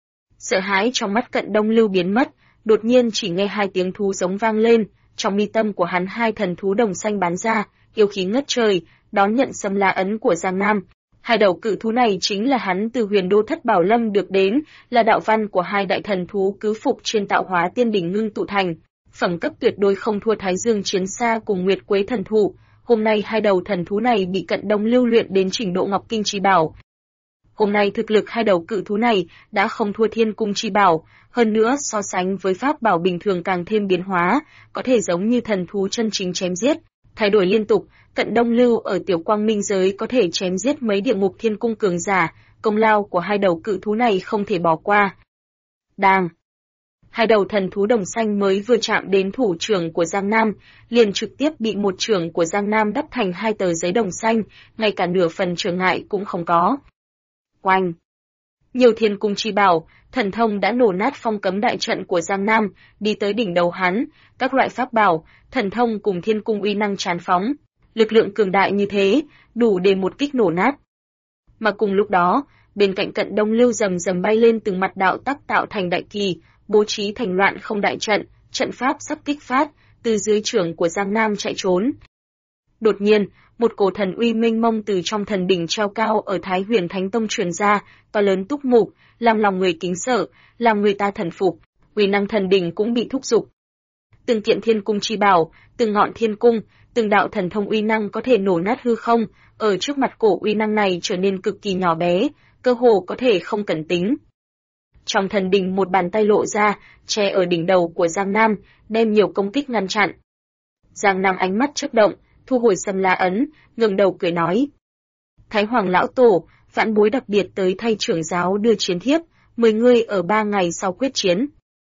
Sợ hãi trong mắt Cận Đông Lưu biến mất, đột nhiên chỉ nghe hai tiếng thú giống vang lên, trong mi tâm của hắn hai thần thú đồng xanh bắn ra, yêu khí ngất trời, đón nhận Sâm La ấn của Giang Nam. Hai đầu cự thú này chính là hắn từ Huyền Đô Thất Bảo Lâm được đến, là đạo văn của hai đại thần thú cứ phục trên Tạo Hóa Tiên đỉnh ngưng tụ thành, phẩm cấp tuyệt đối không thua Thái Dương Chiến Sa cùng Nguyệt Quế thần thụ. Hôm nay hai đầu thần thú này bị Cận Đông Lưu luyện đến trình độ Ngọc Kinh Chi Bảo. Hôm nay thực lực hai đầu cự thú này đã không thua Thiên Cung Chi Bảo, hơn nữa so sánh với pháp bảo bình thường càng thêm biến hóa, có thể giống như thần thú chân chính chém giết, thay đổi liên tục. Cận Đông Lưu ở Tiểu Quang Minh giới có thể chém giết mấy địa ngục thiên cung cường giả, công lao của hai đầu cự thú này không thể bỏ qua. Đang, hai đầu thần thú đồng xanh mới vừa chạm đến thủ trưởng của Giang Nam, liền trực tiếp bị một trưởng của Giang Nam đắp thành hai tờ giấy đồng xanh, ngay cả nửa phần trở ngại cũng không có. Oanh! Nhiều thiên cung chi bảo, thần thông đã nổ nát phong cấm đại trận của Giang Nam, đi tới đỉnh đầu hắn, các loại pháp bảo, thần thông cùng thiên cung uy năng tràn phóng. Lực lượng cường đại như thế, đủ để một kích nổ nát. Mà cùng lúc đó, bên cạnh Cận Đông Lưu rầm rầm bay lên từng mặt đạo tắc tạo thành đại kỳ, bố trí thành loạn không đại trận, trận pháp sắp kích phát, từ dưới trưởng của Giang Nam chạy trốn. Đột nhiên, một cổ thần uy mênh mông từ trong thần đỉnh treo cao ở Thái Huyền Thánh Tông truyền ra, to lớn túc mục, làm lòng người kính sợ, làm người ta thần phục, uy năng thần đỉnh cũng bị thúc giục. Từng kiện thiên cung chi bảo, từng ngọn thiên cung, từng đạo thần thông uy năng có thể nổ nát hư không, ở trước mặt cổ uy năng này trở nên cực kỳ nhỏ bé, cơ hồ có thể không cần tính. Trong thần đình một bàn tay lộ ra, che ở đỉnh đầu của Giang Nam, đem nhiều công kích ngăn chặn. Giang Nam ánh mắt chớp động, thu hồi Sâm La ấn, ngẩng đầu cười nói: Thái Hoàng lão tổ, vãn bối đặc biệt tới thay trưởng giáo đưa chiến thiếp, mời ngươi ở 3 ngày sau quyết chiến.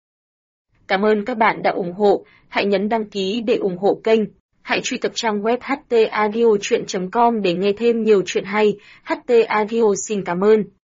Cảm ơn các bạn đã ủng hộ, hãy nhấn đăng ký để ủng hộ kênh. Hãy truy cập trang web htaudio.com để nghe thêm nhiều chuyện hay. HT Audio xin cảm ơn.